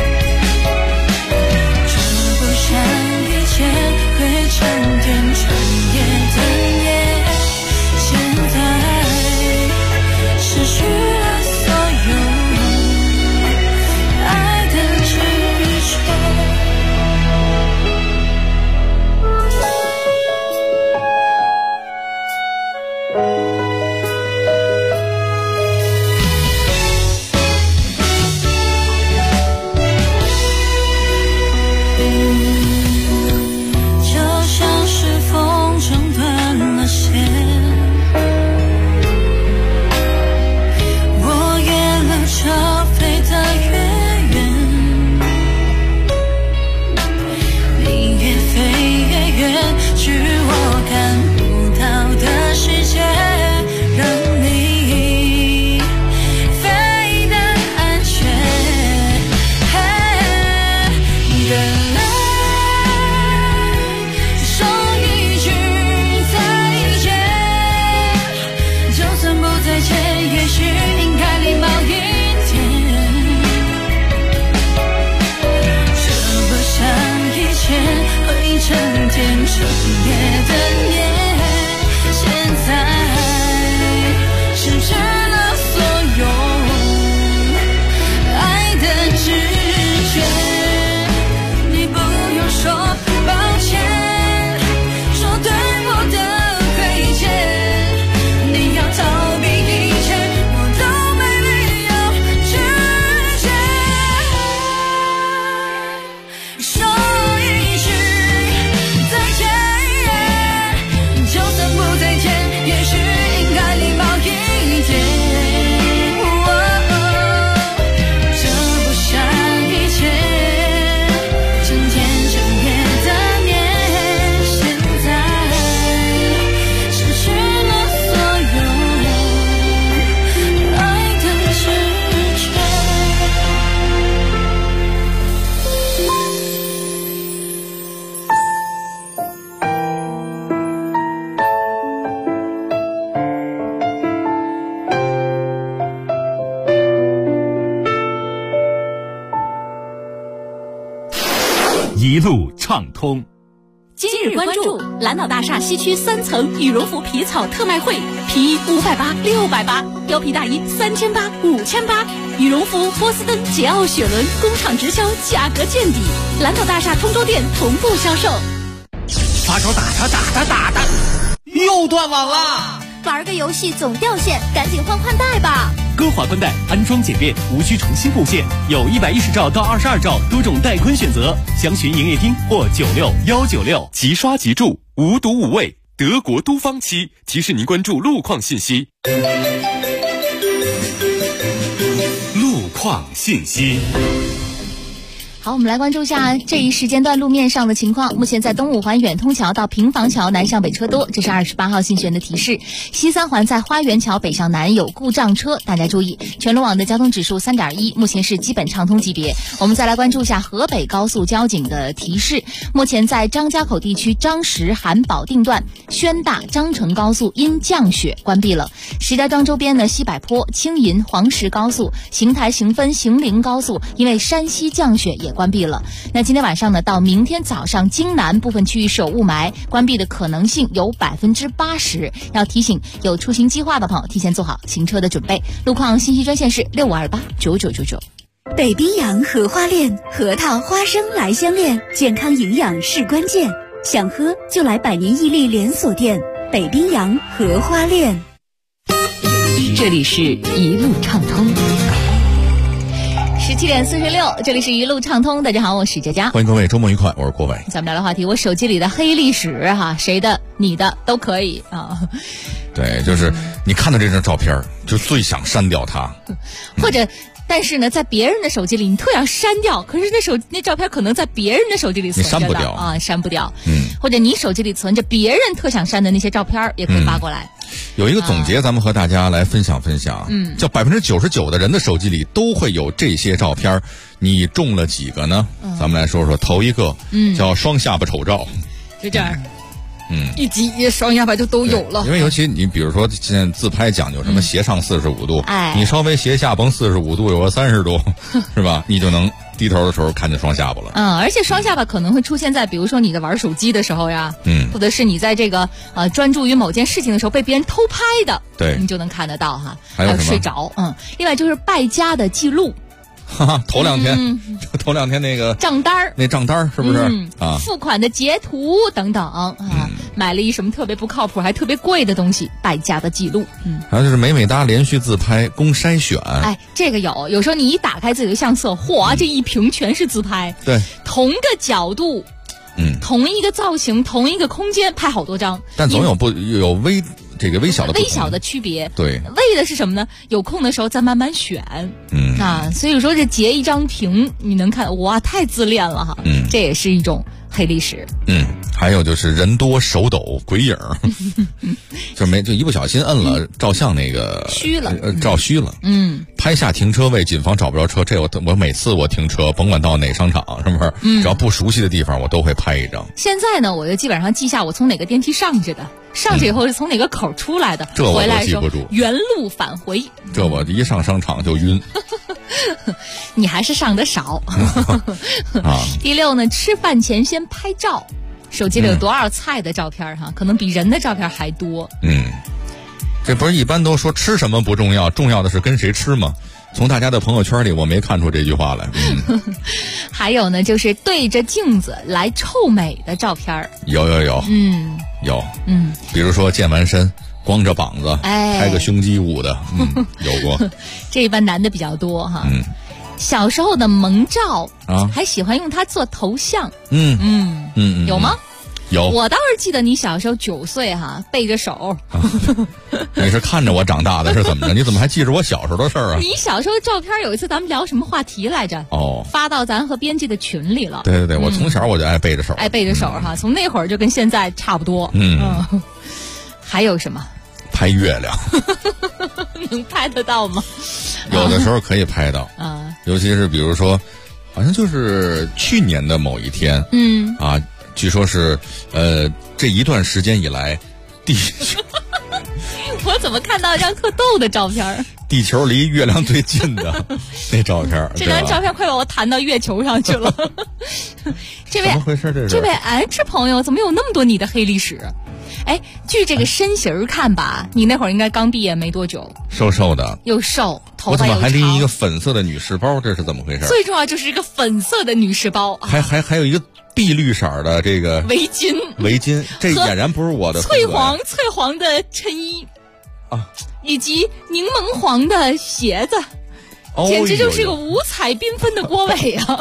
一路畅通。 今日关注蓝岛大厦西区3层羽绒服皮草特卖会，皮衣580、680，貂皮大衣3800、5800，羽绒服波司登、捷奥雪伦工厂直销，价格见底，蓝岛大厦通州店同步销售。 发烧打他，又断网了。 玩个游戏总掉线，赶紧换宽带吧。 歌华宽带安装简便，无需重新布线，有110兆到22兆多种带宽选择，详询营业厅或96196。 即刷即住，无毒无味，德国都方漆提示您关注路况信息。 路况信息。 好，我们来关注一下这一时间段路面上的情况。目前在东五环远通桥到平房桥南向北车多，这是28号信玄的提示。西三环在花园桥北向南有故障车，大家注意。全路网的交通指数3.1，目前是基本畅通级别。我们再来关注一下河北高速交警的提示。目前在张家口地区张石韩保定段宣大张城高速因降雪关闭了。石家庄周边呢，西柏坡、青银、黄石高速、邢台行分行陵高速因为山西降雪也关闭了。那今天晚上呢，到明天早上，京南部分区域是有雾霾，关闭的可能性有80%。要提醒有出行计划的朋友提前做好行车的准备。路况信息专线是65289999。 北冰洋荷花恋，核桃花生来相恋，健康营养是关键。想喝就来百年屹立连锁店北冰洋荷花恋。 这里是一路畅通。 17点46，这里是一路畅通。大家好，我是佳佳， 欢迎各位，周末愉快，我是郭伟。 咱们聊聊话题，我手机里的黑历史哈，谁的、你的都可以啊。 对，就是你看到这张照片，就最想删掉它， 或者。但是呢，在别人的手机里，你特想删掉，可是那照片可能在别人的手机里存着的， 你删不掉啊，删不掉。或者你手机里存着别人特想删的那些照片，也可以发过来。 有一个总结，咱们和大家来分享分享。叫99%的人的手机里都会有这些照片，你中了几个呢？咱们来说说头一个，叫双下巴丑照， 就这样。一挤双下巴就都有了， 因为尤其你比如说现在自拍讲究什么斜上45度，你稍微斜下崩45度有个30度，是吧？你就能低头的时候看见双下巴了。 而且双下巴可能会出现在比如说你的玩手机的时候呀，或者是你在这个专注于某件事情的时候被别人偷拍的， 对， 你就能看得到哈。 还有睡着，另外就是败家的记录。 头两天那个账单那账单是不是付款的截图等等买了一什么特别不靠谱还特别贵的东西，败家的记录。 还有就是美哒连续自拍供筛选， 这个有时候你一打开自己的相册，嚯，这一屏全是自拍， 对， 同个角度，同一个造型，同一个空间拍好多张， 但总有微小的区别。 对， 为的是什么呢？有空的时候再慢慢选。所以说这截一张屏，你能看，哇，太自恋了哈。这也是一种黑历史。 还有就是人多手抖鬼影，就一不小心摁了照相那个虚了， 照虚了。拍下停车位，谨防找不着车。这我每次我停车，甭管到哪商场，是不是？只要不熟悉的地方，我都会拍一张。 现在呢，我就基本上记下我从哪个电梯上去的，上去以后是从哪个口出来的， 这我都记不住。 原路返回， 这我一上商场就晕。 你还是上得少。第6呢，吃饭前先拍照。手机里有多少菜的照片可能比人的照片还多。 这不是一般都说吃什么不重要，重要的是跟谁吃吗？从大家的朋友圈里我没看出这句话来。 还有呢，就是对着镜子来臭美的照片。 有。有。比如说健完身光着膀子拍个胸肌舞的，有过。 这一般男的比较多哈。小时候的萌照还喜欢用它做头像。有吗？ 有。 我倒是记得你小时候9岁背着手。 你是看着我长大的是怎么着？你怎么还记着我小时候的事儿啊？ 你小时候的照片有一次咱们聊什么话题来着？发到咱和编辑的群里了。 对，我从小我就爱背着手。 从那会儿就跟现在差不多。还有什么？ 拍月亮。 能拍得到吗？ 有的时候可以拍到尤其是比如说好像就是去年的某一天据说是这一段时间以来我怎么看到一张特逗的照片？ 地球离月亮最近的那照片， 这张照片快把我弹到月球上去了。这位怎么回事？ 这位 H 朋友怎么有那么多你的黑历史？哎，据这个身形看吧，你那会儿应该刚毕业没多久， 瘦瘦的， 又瘦，头发又长。 我怎么还拎一个粉色的女士包？这是怎么回事？ 最重要就是一个粉色的女士包， 还有一个碧绿色的这个围巾， 这俨然不是我的翠黄的衬衣啊， 以及柠檬黄的鞋子，简直就是个五彩缤纷的郭伟啊！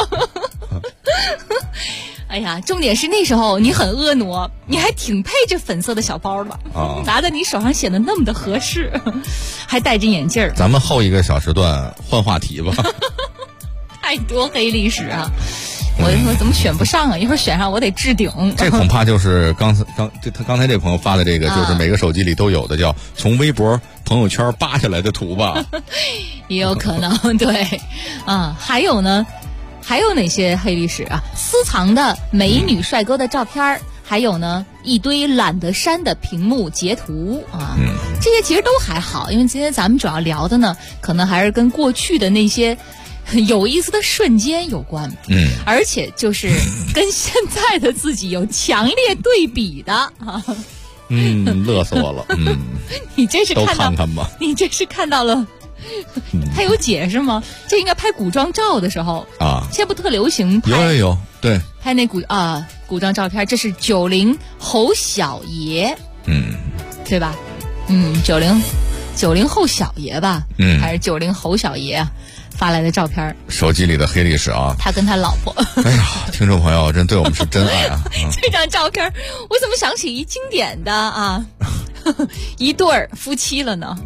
哎呀，重点是那时候你很婀娜，你还挺配这粉色的小包的啊，拿在你手上显得那么的合适，还戴着眼镜儿。 咱们后一个小时段换话题吧。 太多黑历史啊！我怎么选不上啊？一会儿选上我得置顶。 这恐怕就是刚才这朋友发的这个，就是每个手机里都有的，叫从微博朋友圈扒下来的图吧。 也有可能，对，还有呢。还有哪些黑历史啊？私藏的美女帅哥的照片，还有呢一堆懒得删的屏幕截图啊，这些其实都还好，因为今天咱们主要聊的呢，可能还是跟过去的那些有意思的瞬间有关，而且就是跟现在的自己有强烈对比的啊。 乐死我了。 你这是都看看吧。 你这是看到了。他有解释吗？这应该拍古装照的时候啊，现在不特流行拍有对， 拍那古装照片，这是90侯小爷，对吧？90后小爷吧，还是90侯小爷发来的照片， 手机里的黑历史啊， 他跟他老婆。 哎呀，听众朋友，真对我们是真爱啊！ 这张照片，我怎么想起一经典的啊？一对儿夫妻了呢。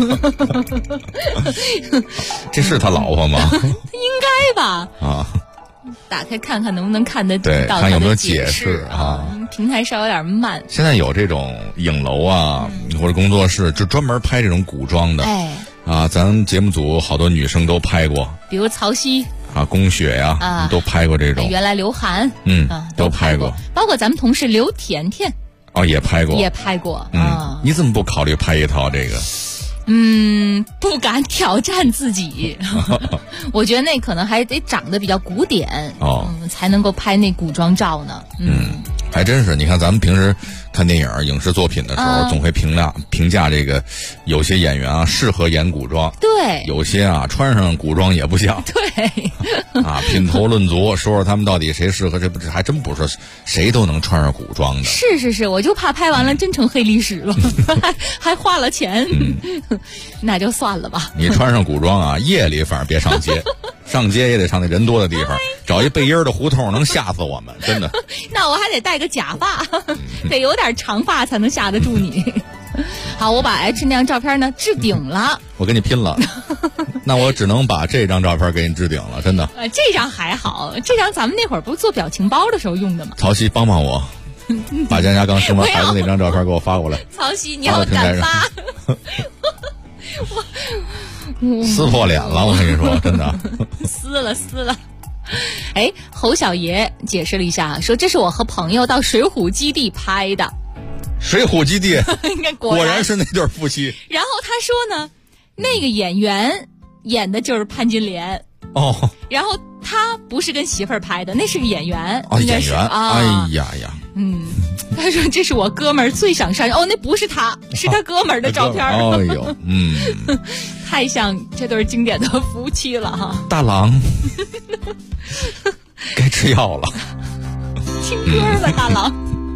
这是他老婆吗？ 应该吧。啊，打开看看能不能看得到， 看有没有解释啊？ 平台稍有点慢。 现在有这种影楼啊，或者工作室，就专门拍这种古装的。 哎， 啊，咱节目组好多女生都拍过， 比如曹曦啊、龚雪呀，都拍过这种。 原来刘涵， 都拍过， 包括咱们同事刘甜甜。 也拍过， 你怎么不考虑拍一套这个？ 不敢挑战自己。我觉得那可能还得长得比较古典才能够拍那古装照呢。 还真是。你看咱们平时看电影、影视作品的时候，总会评价这个，有些演员啊适合演古装， 对；有些啊穿上古装也不像， 对。 啊，品头论足，说说他们到底谁适合，这还真不是谁都能穿上古装的。 是，我就怕拍完了真成黑历史了，还花了钱，那就算了吧。 你穿上古装啊，夜里反正别上街，上街也得上那人多的地方，找一背阴的胡同，能吓死我们，真的。 那我还得戴个假发，得有点长发才能吓得住你。好，我把 H 那张照片呢置顶了。 我跟你拼了，那我只能把这张照片给你置顶了，真的。 这张还好，这张咱们那会儿不是做表情包的时候用的吗？ 曹曦，帮帮我，把佳佳刚生完孩子那张照片给我发过来。 曹曦，你要敢发？ 撕破脸了，我跟你说，真的。 撕了。哎，侯小爷解释了一下，说这是我和朋友到水浒基地拍的。 水浒基地果然是那对夫妻。 然后他说呢，那个演员演的就是潘金莲然后他不是跟媳妇儿拍的，那是个演员演员哎呀， 他说这是我哥们儿最想上那不是他，是他哥们儿的照片。 哎呦， 太像这对经典的夫妻了哈。 大郎该吃药了， 听歌吧，大郎。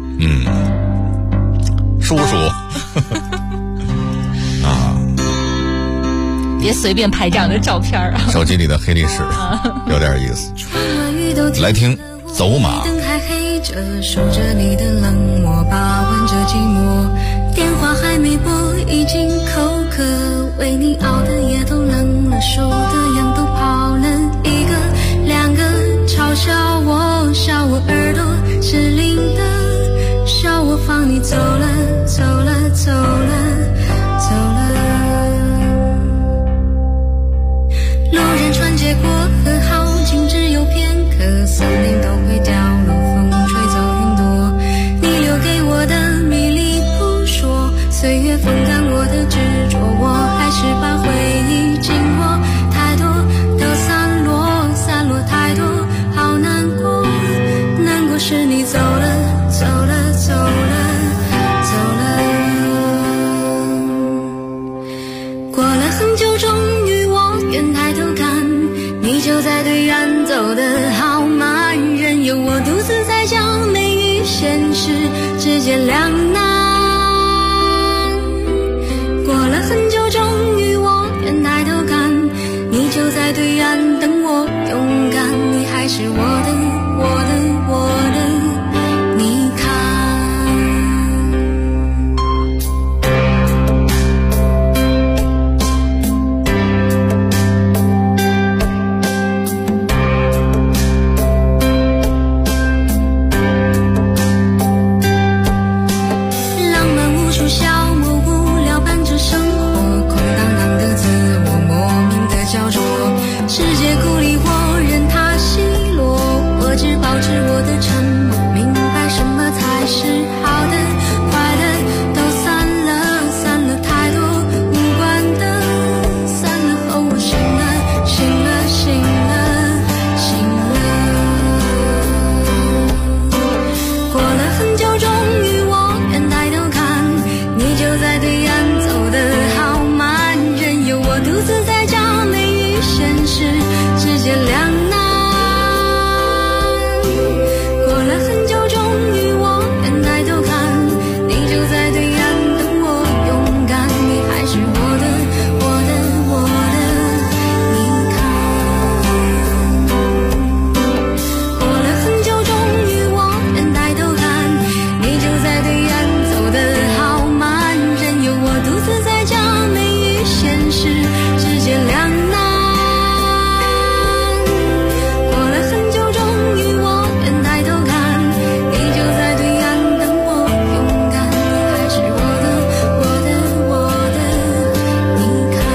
叔叔别随便拍这样的照片啊！ 手机里的黑历史有点意思。来听走马。 灯还黑着，守着你的冷漠，把玩着寂寞。电话还没拨，已经口渴，为你熬的夜都冷了，手的痒都跑了。一个两个嘲笑我，笑我耳朵失灵的，笑我放你走了。路人穿街过河，好景只有片刻，森林都会掉落，风吹走云朵。你留给我的迷离扑朔，岁月风干我的指终于我愿抬头看，你就在对岸走得好慢，任由我独自在将美与现实之间两难。过了很久，终于我愿抬头看，你就在对岸等我勇敢，你还是我的，我的，我的，你看。浪漫无处消磨，无聊伴着生活，空荡荡的自我，莫名的焦灼。世界孤立我，任它奚落，我只保持我的沉默，明白什么才是好的，坏的都散了，散了太多无关的，散了后我醒了，醒了，醒了，醒了。过了很久，终于我愿抬头看，你就在对岸走得好慢，任由我独自在将美与现实之间两难。过了很久，终于我愿抬头看，你就在对岸等我勇敢，你还是我的，我的，我的，你看。过了很久，终于我愿抬头看，你就在对岸走得好慢，任由我独自在将美与现实之间两难。过了很久，终于我愿抬头看，你就在对岸等我勇敢，你还是我的，我的，我的，你看。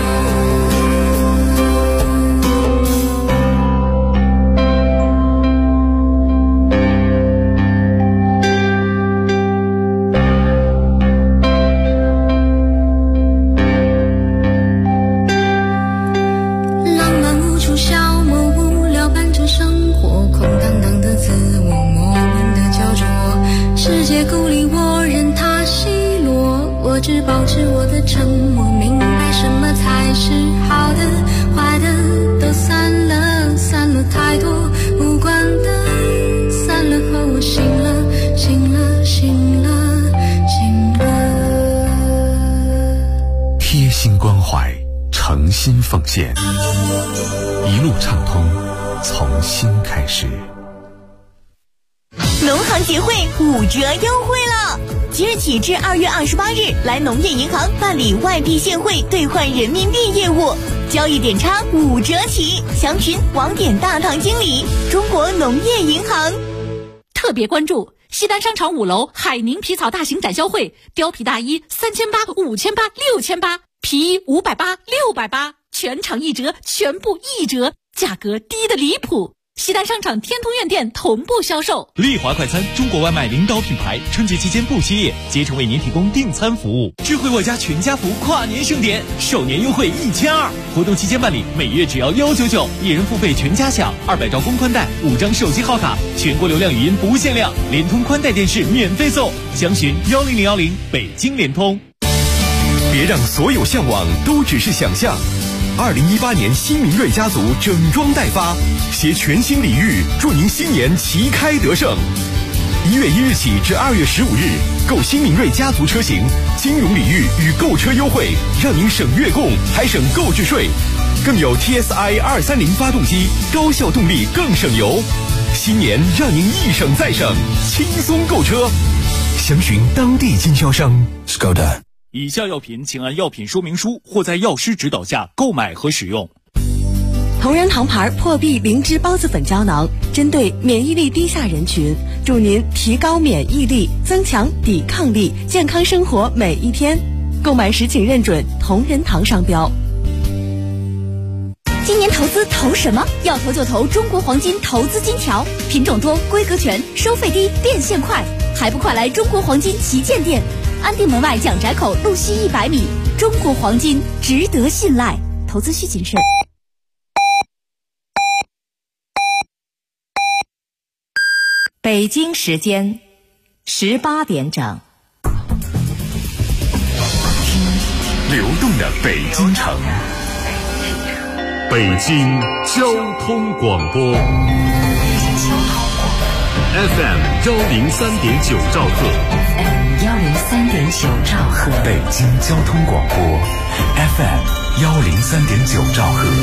浪漫无处消磨，无聊伴着生活，空荡荡的自我，莫名的焦灼。世界孤立我，任它奚落，我只保持我的沉默，明白什么才是好的，坏的都散了，散了太多无关的，散了后我醒了，醒了，醒了，醒了。 贴心关怀，诚心奉献，一路畅通，从新开始。 农行节会5折优惠了！即日起至2月28日，来农业银行办理外币现汇兑换人民币业务，交易点差5折起。详询网点大堂经理。中国农业银行。 特别关注西单商场5楼海宁皮草大型展销会，貂皮大衣3800、5800、6800，皮衣580、680，全场1折，全部1折，价格低得离谱。西单商场天通苑店同步销售。 丽华快餐，中国外卖领导品牌，春节期间不歇业，竭诚为您提供订餐服务。智慧我家全家福跨年盛典，首年优惠1200，活动期间办理，每月只要199，一人付费全家享，200兆公宽带，5张手机号卡，全国流量语音不限量，联通宽带电视免费送，详询10010，北京联通。 别让所有向往都只是想象。2018年新明锐家族整装待发，携全新礼遇，祝您新年旗开得胜。1月1日起至2月15日，购新明锐家族车型，金融礼遇与购车优惠，让您省月供还省购置税，更有 TSI 230发动机，高效动力更省油。新年让您一省再省，轻松购车。详询当地经销商。Skoda。 以下药品请按药品说明书或在药师指导下购买和使用。 同仁堂牌破壁灵芝孢子粉胶囊，针对免疫力低下人群，助您提高免疫力，增强抵抗力，健康生活每一天。购买时请认准同仁堂商标。 今年投资投什么？要投就投中国黄金投资金条，品种多，规格全，收费低，变现快，还不快来中国黄金旗舰店？安定门外蒋宅口路西100米，中国黄金值得信赖，投资需谨慎。 北京时间18点整。 流动的北京城， 北京交通广播 FM 103.9兆赫， 103.9兆赫， 北京交通广播 FM 103.9兆赫。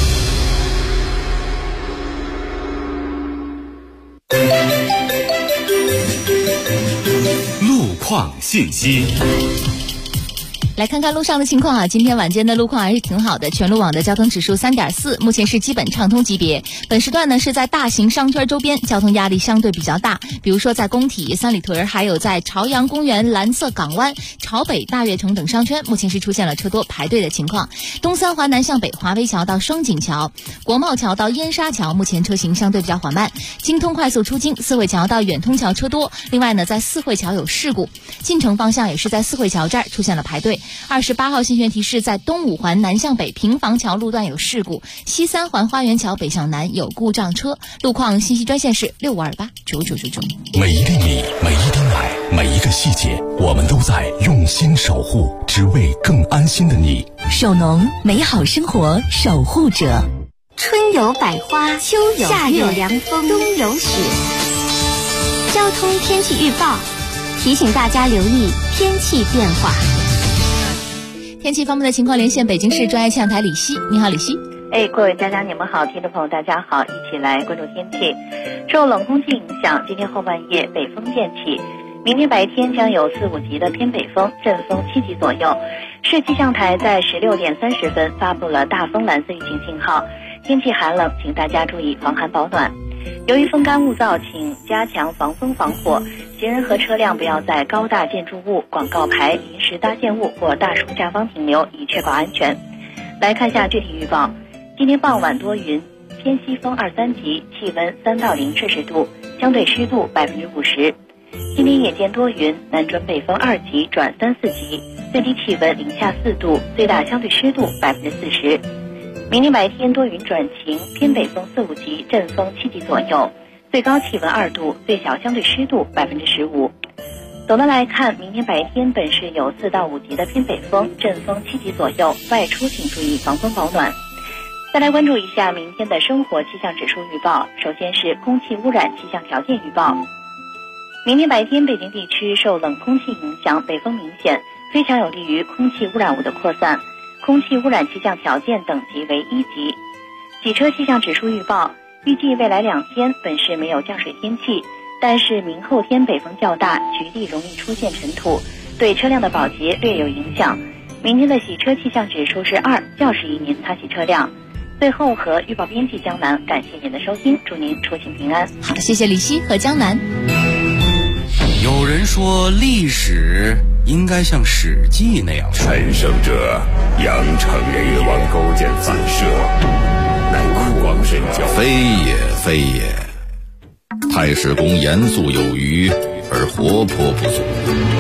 路况信息。 来看看路上的情况啊，今天晚间的路况还是挺好的，全路网的交通指数3.4，目前是基本畅通级别。本时段呢是在大型商圈周边，交通压力相对比较大，比如说在工体、三里屯，还有在朝阳公园、蓝色港湾、朝北、大悦城等商圈，目前是出现了车多排队的情况。东三环南向北，华威桥到双井桥、国贸桥到燕莎桥，目前车行相对比较缓慢。京通快速出京，四惠桥到远通桥车多。另外呢，在四惠桥有事故，进城方向也是在四惠桥这儿出现了排队。28号信讯提示，在东五环南向北平房桥路段有事故，西三环花园桥北向南有故障车。路况信息专线是6528999999。 每一粒米，每一滴奶，每一个细节，我们都在用心守护，只为更安心的你。 首农，美好生活守护者。 春有百花，秋有夏有凉风，冬有雪。交通天气预报提醒大家留意天气变化。 天气方面的情况，连线北京市专业气象台李希。你好，李希。 各位家长你们好，听众朋友大家好，一起来关注天气。受冷空气影响，今天后半夜北风渐起，明天白天将有4、5级的偏北风，阵风7级左右。市气象台在16点30分发布了大风蓝色预警信号，天气寒冷，请大家注意防寒保暖。由于风干物燥，请加强防风防火，行人和车辆不要在高大建筑物、广告牌、临时搭建物或大树下方停留，以确保安全。来看下具体预报，今天傍晚多云，偏西风2、3级，气温3到0摄氏度，相对湿度50%。今天夜间多云，南转北风2级转3、4级，最低气温零下4度，最大相对湿度40%。明天白天多云转晴，偏北风4、5级，阵风7级左右，最高气温2度，最小相对湿度15%。总的来看，明天白天本市有4到5级的偏北风，阵风7级左右，外出请注意防风保暖。再来关注一下明天的生活气象指数预报，首先是空气污染气象条件预报。明天白天北京地区受冷空气影响，北风明显，非常有利于空气污染物的扩散，空气污染气象条件等级为1级。洗车气象指数预报，预计未来2天本市没有降水天气，但是明后天北风较大，局地容易出现尘土，对车辆的保洁略有影响。明天的洗车气象指数是2，较适宜您擦洗车辆。最后和预报编辑江南感谢您的收听，祝您出行平安。 好，谢谢李希和江南。 有人说历史应该像史记那样， 陈胜者杨成越王勾践反射，乃酷光神教， 非也非也。太史公严肃有余，而活泼不足。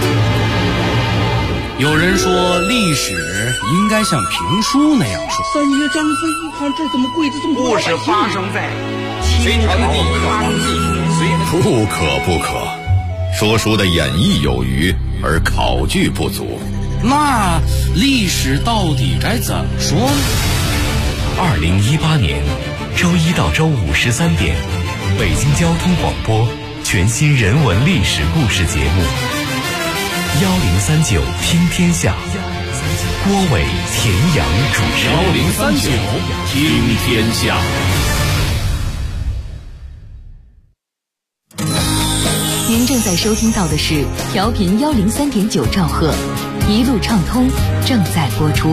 有人说历史应该像评书那样说。 三爷张飞一看这怎么跪着这么多？ 故事发生在隋朝的第一个皇帝隋。 不可不可，说书的演绎有余，而考据不足。 那历史到底该怎么说呢 ？2018年周一到周五13点，北京交通广播全新人文历史故事节目1039听天下，郭伟、田阳主持。 1039听天下。 您正在收听到的是调频103.9兆赫，一路畅通正在播出。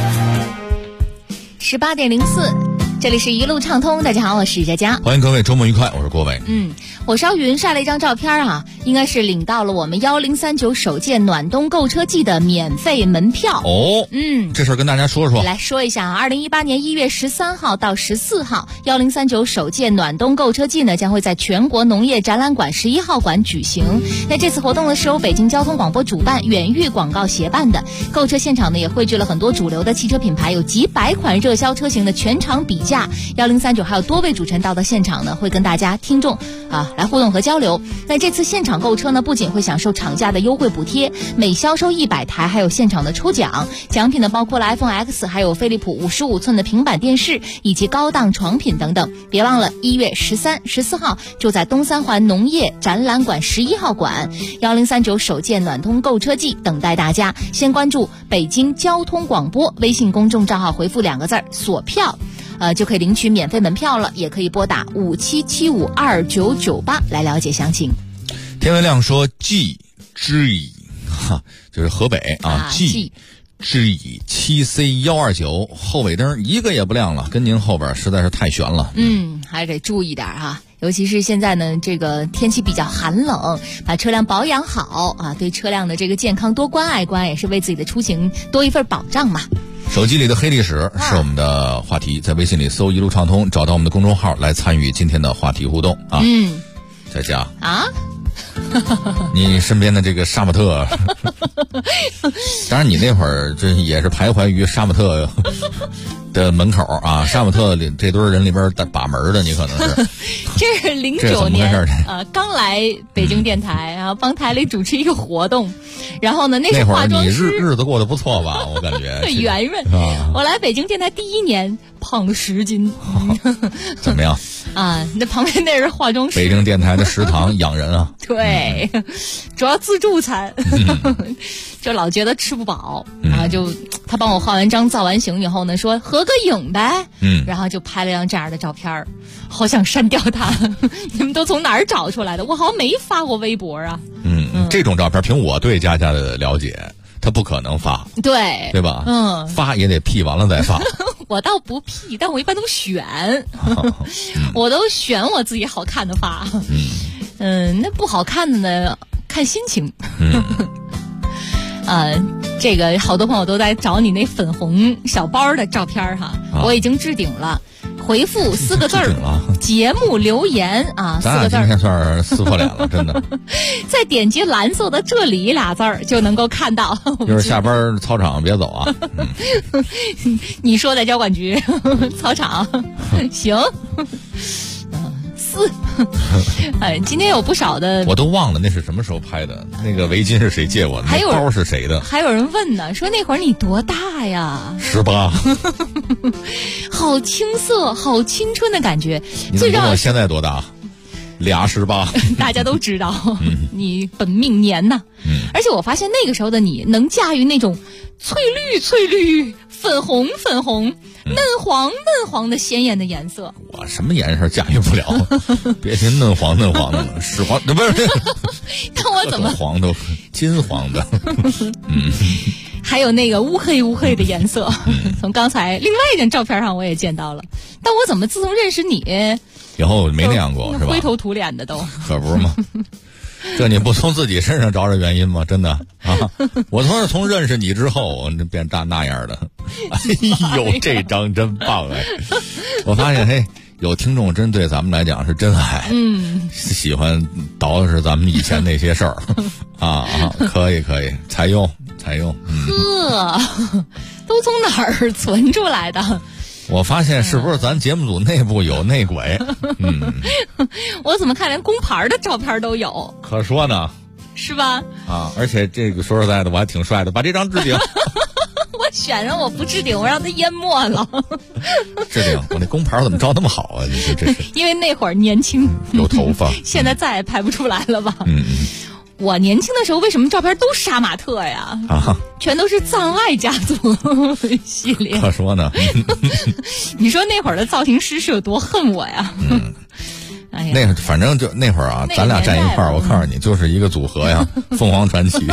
18点04，这里是一路畅通。大家好，我是佳佳， 欢迎各位，周末愉快，我是郭伟。 火烧云晒了一张照片啊，应该是领到了我们1039首届暖冬购车季的免费门票哦。这事儿跟大家说说。 来说一下啊，2018年1月13号到14号，1039首届暖冬购车季呢将会在全国农业展览馆11号馆举行。那这次活动呢是由北京交通广播主办，远域广告协办的。购车现场呢也汇聚了很多主流的汽车品牌，有几百款热销车型的全场比价。1039还有多位主持人到现场呢，会跟大家听众来互动和交流。那这次现场购车呢，不仅会享受厂家的优惠补贴，每销售100台还有现场的抽奖，奖品呢包括了 iPhone X， 还有飞利浦55寸的平板电视以及高档床品等等。别忘了1月13、14号就在东三环农业展览馆11号馆，1039首届暖通购车季等待大家。先关注北京交通广播微信公众账号，回复2个字锁票，就可以领取免费门票了。也可以拨打57752998来了解详情。 天文亮说 G 之乙，就是河北G 之乙 7C129 后尾灯一个也不亮了，跟您后边实在是太悬了。 还得注意点哈。尤其是现在呢，这个天气比较寒冷，把车辆保养好对车辆的这个健康多关爱关爱，也是为自己的出行多一份保障嘛。 手机里的黑历史是我们的话题，在微信里搜一路畅通，找到我们的公众号来参与今天的话题互动在家你身边的这个杀马特当然你那会儿这也是徘徊于杀马特的门口杀马特这堆人里边把门的，你可能是这是09年刚来北京电台，然后帮台里主持一个活动，然后呢那是化妆师。 那会儿你日子过得不错吧？我感觉圆润我来北京电台第1年胖了10斤怎么样那旁边那是化妆师。 北京电台的食堂养人对主要自助餐就老觉得吃不饱就他帮我化完妆造完型以后呢，说合个影呗然后就拍了张这样的照片，好想删掉他你们都从哪儿找出来的？我好像没发过微博这种照片凭我对佳佳的了解他不可能发，对吧发也得 P 完了再发我倒不 P， 但我一般都选我都选我自己好看的发那不好看的呢看心情这个好多朋友都在找你那粉红小包的照片我已经置顶了，回复4个字节目留言4个字， 咱俩今天算是撕破脸了真的再点击蓝色的这里2字就能够看到。 就是下班操场别走你说在交管局操场行今天有不少的， 我都忘了那是什么时候拍的，那个围巾是谁借我的，那包是谁的？ 还有人问呢，说那会儿你多大呀 ？18 好青涩好青春的感觉。 你怎么知道现在多大？俩18 大家都知道你本命年呢而且我发现那个时候的你能驾驭那种翠绿粉红嫩黄的鲜艳的颜色。 我什么颜色驾驭不了别提嫩黄的屎黄不是但我怎么黄都金黄的还有那个乌黑的颜色从刚才另外一张照片上我也见到了，但我怎么自从认识你以后没那样过是吧？ 灰头土脸的都可不是吗这你不从自己身上找找原因吗？真的我从认识你之后我变那样的哎呦这张真棒我发现有听众真对咱们来讲是真爱喜欢捯饬咱们以前那些事儿可以采用都从哪儿存出来的？ 我发现是不是咱节目组内部有内鬼我怎么看连工牌的照片都有？ 可说呢是吧而且这个说实在的我还挺帅的，把这张置顶我选上我不置顶，我让他淹没了置顶我那工牌怎么照那么好这是因为那会儿年轻有头发现在再也拍不出来了吧我年轻的时候为什么照片都杀马特呀全都是葬爱家族系列可说呢你说那会儿的造型师是有多恨我呀哎呀反正就那会儿咱俩站一块儿我告诉你就是一个组合呀凤凰传奇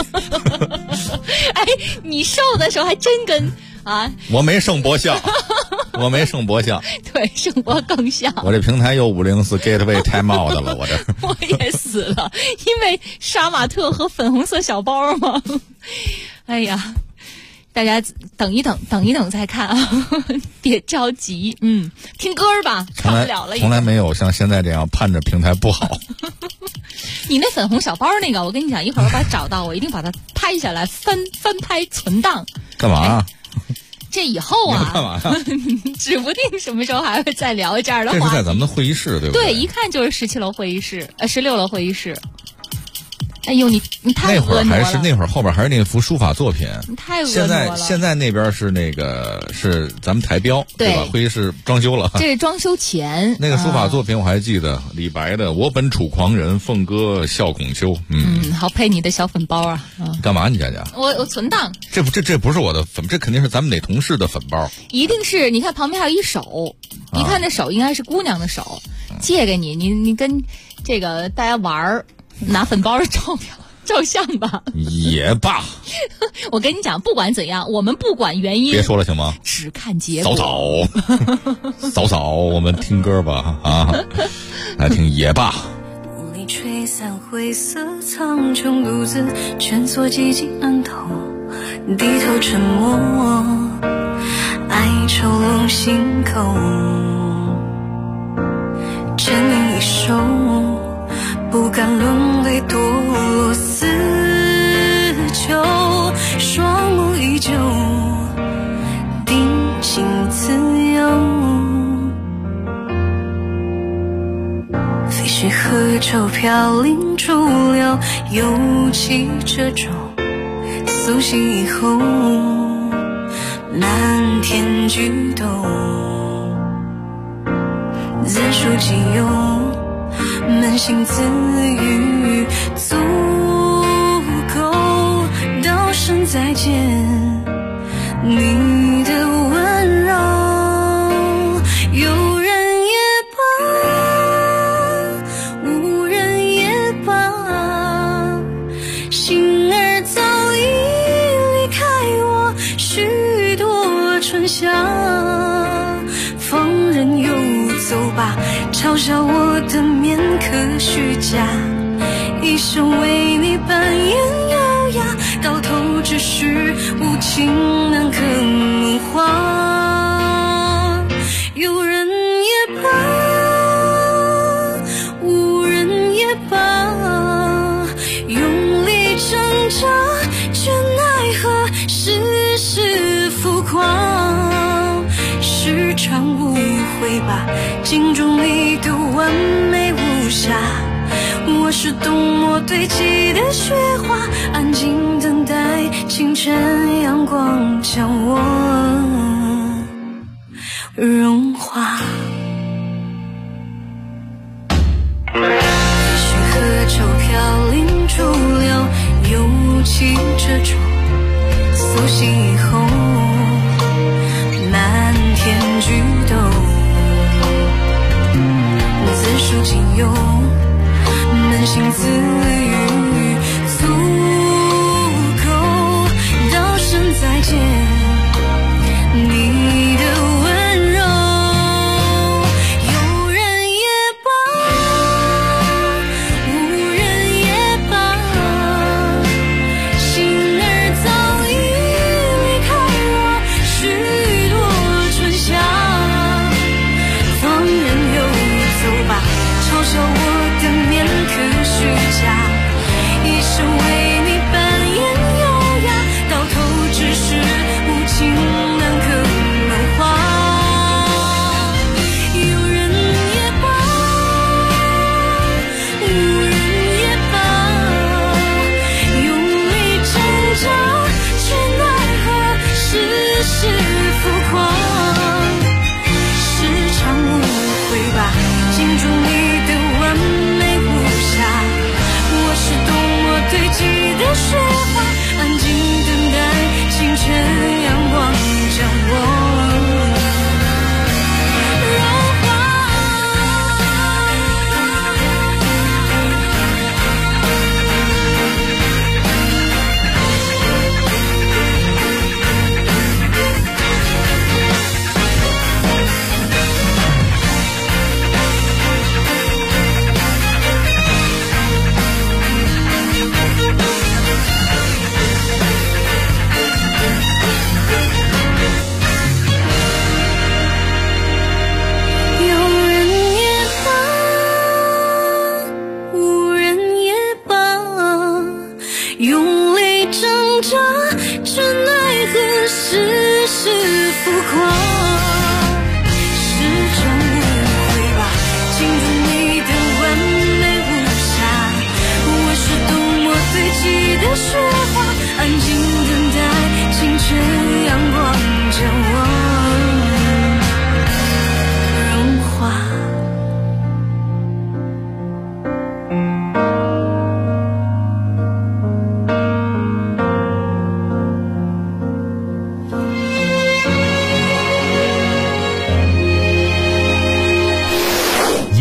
你瘦的时候还真跟我没盛博像对盛博更像我这平台有504 Gateway Time Out 了我也死了因为杀马特和粉红色小包嘛哎呀大家等一等再看别着急听歌吧看不了了从来没有像现在这样盼着平台不好你那粉红小包那个我跟你讲一会儿我把它找到我一定把它拍下来翻拍存档干嘛这以后啊， 干嘛呀？ 指不定什么时候还会再聊这样的话题。 这是在咱们的会议室，对不对？ 对，一看就是17楼会议室，16楼会议室。哎呦，你太婀娜了！ 那会儿后边还是那幅书法作品， 你太婀娜了。 现在那边是是咱们台标，对吧？会议室装修了， 这是装修前。 那个书法作品我还记得，李白的"我本楚狂人，凤歌笑孔丘"。 好配你的小粉包啊！ 干嘛你佳佳？ 我存档。 这不是我的粉，这肯定是咱们哪同事的粉包。 一定是，你看旁边还有一手，一看那手应该是姑娘的手，借给你，你跟这个大家玩儿。拿粉包照相吧， 也罢。 我跟你讲，不管怎样，我们不管原因， 别说了行吗？ 只看结果。 早，我们听歌吧啊，来听也罢。 雾里吹散灰色苍穹，独自蜷缩寂静安头，低头沉默，哀愁笼心口，真影一手。不敢沦为堕落死囚，双目依旧，定情自由。飞絮河舟飘零逐流，游骑这种苏醒以后，漫天举斗，自述己忧。扪心自语足够，道声再见，你的温柔，有人也罢，无人也罢，心儿早已离开我许多春夏，放任游走吧，嘲笑我的面可虚假，一生为你扮演优雅，到头只是无情难可梦话。有人也罢，无人也罢，用力挣扎，却奈何世事浮夸，时常误会吧，镜中你的完美无瑕，我是冬末堆积的雪花，安静等待清晨阳光将我融化。飞絮河舟飘零逐流，游骑这种苏醒以后，漫天举斗，自述己忧，扪心自语足够，道声再见，你的温柔，有人也罢，无人也罢，心儿早已离开我许多春夏，放任游走吧，嘲笑我的面可虚假，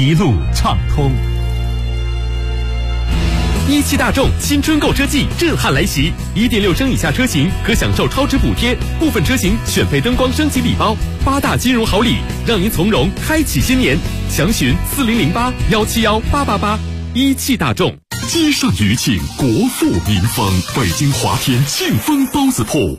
一路畅通。17大众新春购车季震撼来袭，1.6升以下车型可享受超值补贴，部分车型选配灯光升级礼包，8大金融好礼，让您从容开启新年。详询4008-171-888。17大众， 积善余庆，国富民丰。北京华天庆丰包子铺。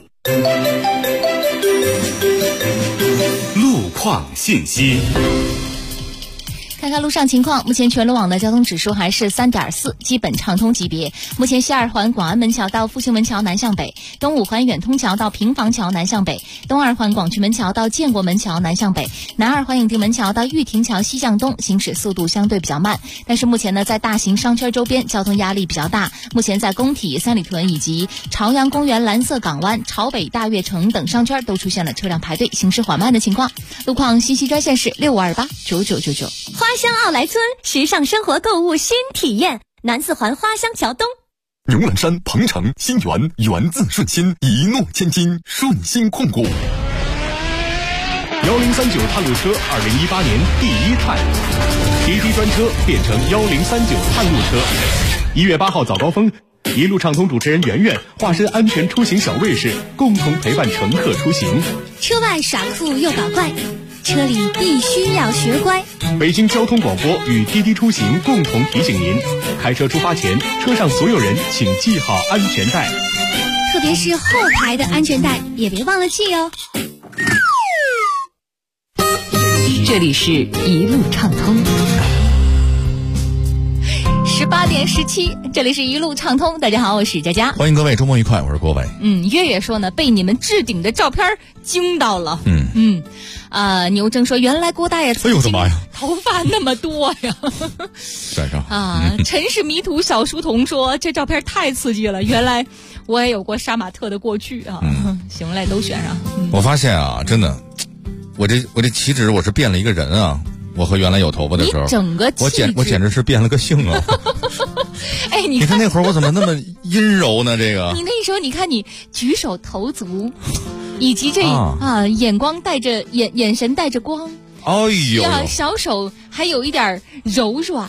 路况信息。 看看路上情况，目前全路网的交通指数还是3.4，基本畅通级别。目前西二环广安门桥到复兴门桥南向北，东五环远通桥到平房桥南向北，东二环广渠门桥到建国门桥南向北，南二环影定门桥到玉亭桥西向东，行驶速度相对比较慢。但是目前呢，在大型商圈周边交通压力比较大。目前在工体、三里屯以及朝阳公园、蓝色港湾、朝北大悦城等商圈都出现了车辆排队、行驶缓慢的情况。路况信息专线是6528-9999。 花乡奥莱村，时尚生活购物新体验，南四环花乡桥东。 牛栏山、鹏城、新源，源自顺心，一诺千金，顺心控股。 1039探路车2018年第1探，滴滴专车变成1039探路车。1月8号早高峰，一路畅通主持人圆圆化身安全出行小卫士，共同陪伴乘客出行。 车外耍酷又搞怪，车里必须要学乖。 北京交通广播与滴滴出行共同提醒您：开车出发前，车上所有人请系好安全带， 特别是后排的安全带也别忘了系哦。 这里是一路畅通。 18点17，这里是一路畅通。大家好，我是佳佳， 欢迎各位，周末愉快，我是郭伟。 月月说呢，被你们置顶的照片惊到了。牛正说，原来郭大爷， 哎呦我的妈呀， 头发那么多呀！ 算上陈氏迷途小书童说，这照片太刺激了，原来我也有过杀马特的过去啊。行嘞，都选上。 我发现啊，真的，我这岂止我是变了一个人啊！我和原来有头发的时候， 你整个我简直是变了个性啊！ 哎，你看那会儿我怎么那么阴柔呢？这个， 你那时候你看你举手投足，以及这眼光带着眼神带着光， 哎呦， 小手还有一点柔软，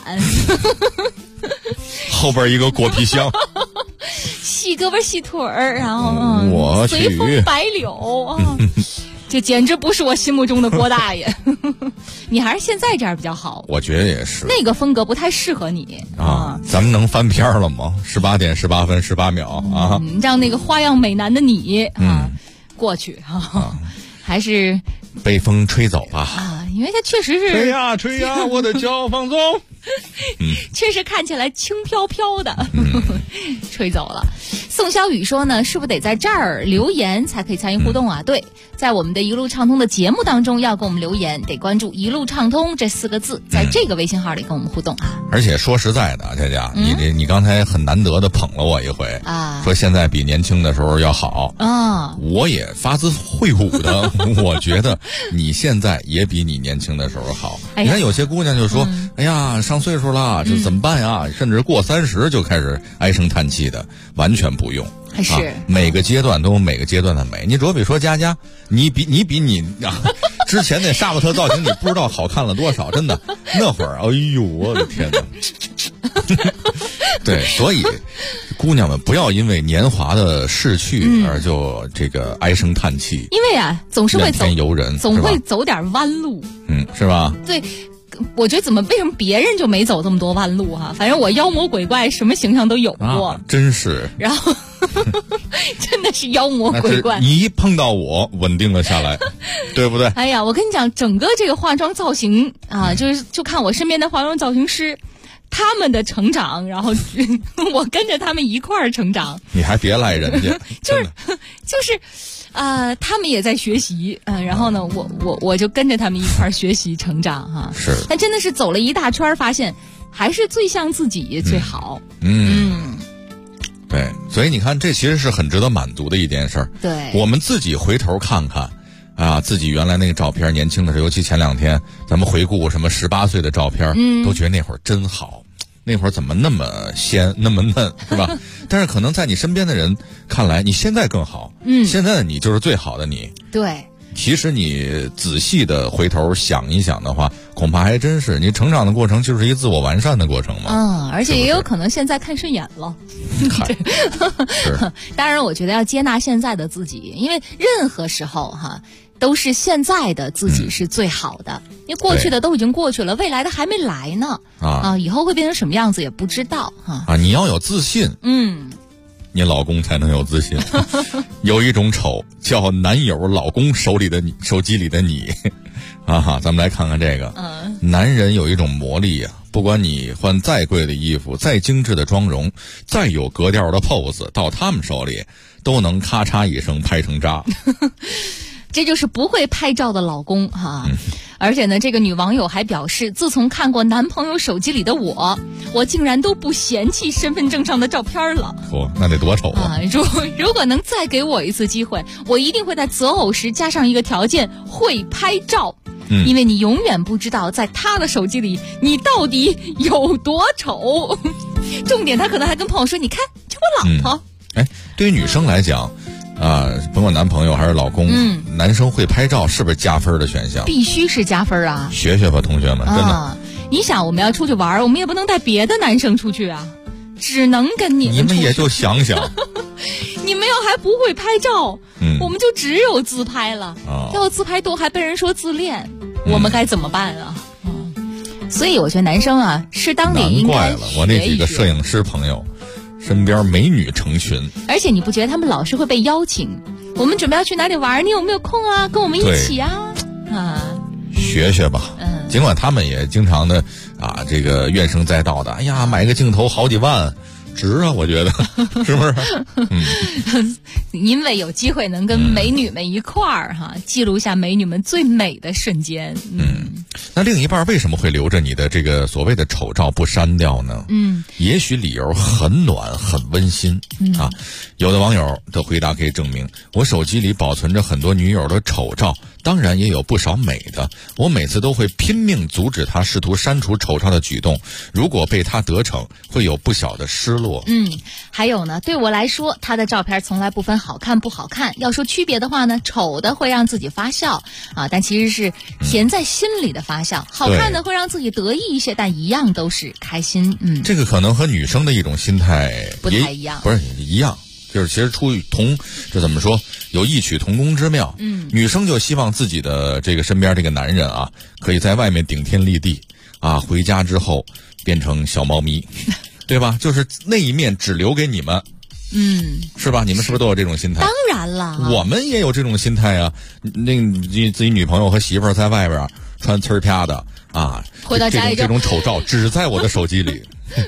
后边一个果皮箱， 细胳膊细腿儿，然后我去， 随风摆柳啊。这简直不是我心目中的郭大爷，你还是现在这样比较好。 我觉得也是， 那个风格不太适合你啊。 咱们能翻篇了吗？18点18分18秒啊！ 让那个花样美男的你过去还是被风吹走吧因为他确实是吹呀吹呀，我的脚放纵。 确实看起来轻飘飘的，吹走了。宋小雨说呢，是不是得在这儿留言才可以参与互动啊？对，在我们的一路畅通的节目当中要给我们留言，得关注一路畅通这4个字，在这个微信号里跟我们互动啊。 而且说实在的，佳佳，你刚才很难得的捧了我一回啊，说现在比年轻的时候要好啊，我也发自肺腑的，我觉得你现在也比你年轻的时候好。你看有些姑娘就说，哎呀，上岁数了，这怎么办呀？甚至过30就开始唉声叹气的，完全不用。 是每个阶段都有每个阶段的美。你比说佳佳，你比之前那杀马特造型，你不知道好看了多少，真的。那会儿，哎呦，我的天哪！对，所以姑娘们不要因为年华的逝去而就这个唉声叹气。 因为啊，总是会走怨天尤人， 总会走点弯路。 是吧？ 对。我觉得为什么别人就没走这么多弯路哈？反正我妖魔鬼怪什么形象都有过， 真是。然后真的是妖魔鬼怪， 你一碰到我稳定了下来，对不对？ 哎呀，我跟你讲，整个这个化妆造型啊，就看我身边的化妆造型师。他们的成长，然后我跟着他们一块儿成长。 你还别赖人家， 就是他们也在学习，然后呢，我就跟着他们一块儿学习成长哈。 是， 但真的是走了一大圈，发现还是最像自己最好。 对，所以你看，这其实是很值得满足的一件事儿。 对， 我们自己回头看看啊，自己原来那个照片，年轻的时候，尤其前2天，咱们回顾什么18岁的照片，都觉得那会儿真好。那会儿怎么那么鲜那么嫩，是吧？但是可能在你身边的人看来，你现在更好。现在的你就是最好的你。 对， 其实你仔细的回头想一想的话，恐怕还真是你成长的过程就是一个自我完善的过程嘛。 而且也有可能现在看顺眼了。当然，我觉得要接纳现在的自己，因为任何时候都是现在的自己是最好的，因为过去的都已经过去了，未来的还没来呢。以后会变成什么样子也不知道你要有自信。你老公才能有自信。有一种丑叫男友老公手机里的你咱们来看看这个。男人有一种魔力不管你换再贵的衣服，再精致的妆容，再有格调的 pose， 到他们手里都能咔嚓一声拍成渣。 这就是不会拍照的老公而且呢，这个女网友还表示，自从看过男朋友手机里的我竟然都不嫌弃身份证上的照片了。 那得多丑如果能再给我一次机会，我一定会在择偶时加上一个条件，会拍照。因为你永远不知道在他的手机里你到底有多丑。重点他可能还跟朋友说，你看这我老婆。 对于女生来讲甭管男朋友还是老公，男生会拍照是不是加分的选项？必须是加分啊！学学吧，同学们，真的。 你想，我们要出去玩，我们也不能带别的男生出去啊，只能跟你们出去。 你们也就想想， 你们要还不会拍照，我们就只有自拍了。要自拍多还被人说自恋，我们该怎么办啊？所以我觉得男生适当点应该难怪了，我那几个摄影师朋友。身边美女成群， 而且你不觉得他们老是会被邀请？我们准备要去哪里玩，你有没有空啊？跟我们一起学学吧。尽管他们也经常的这个怨声载道的，哎呀，买个镜头好几万，值啊，我觉得是不是？ 因为有机会能跟美女们一块儿记录下美女们最美的瞬间。 那另一半为什么会留着你的这个所谓的丑照不删掉呢？也许理由很暖很温馨有的网友的回答可以证明，我手机里保存着很多女友的丑照，当然也有不少美的，我每次都会拼命阻止他试图删除丑照的举动，如果被他得逞会有不小的失落。 还有呢，对我来说他的照片从来不分好看不好看，要说区别的话呢，丑的会让自己发笑但其实是甜在心里的发笑，好看的会让自己得意一些，但一样都是开心。 这个可能和女生的一种心态不太一样， 不是一样，就是其实出于这怎么说，有异曲同工之妙。女生就希望自己的这个身边这个男人可以在外面顶天立地回家之后变成小猫咪对吧？就是那一面只留给你们。是吧？你们是不是都有这种心态？ 当然了， 我们也有这种心态你自己女朋友和媳妇儿在外边穿呲儿啪的回到家里这种丑照只在我的手机里。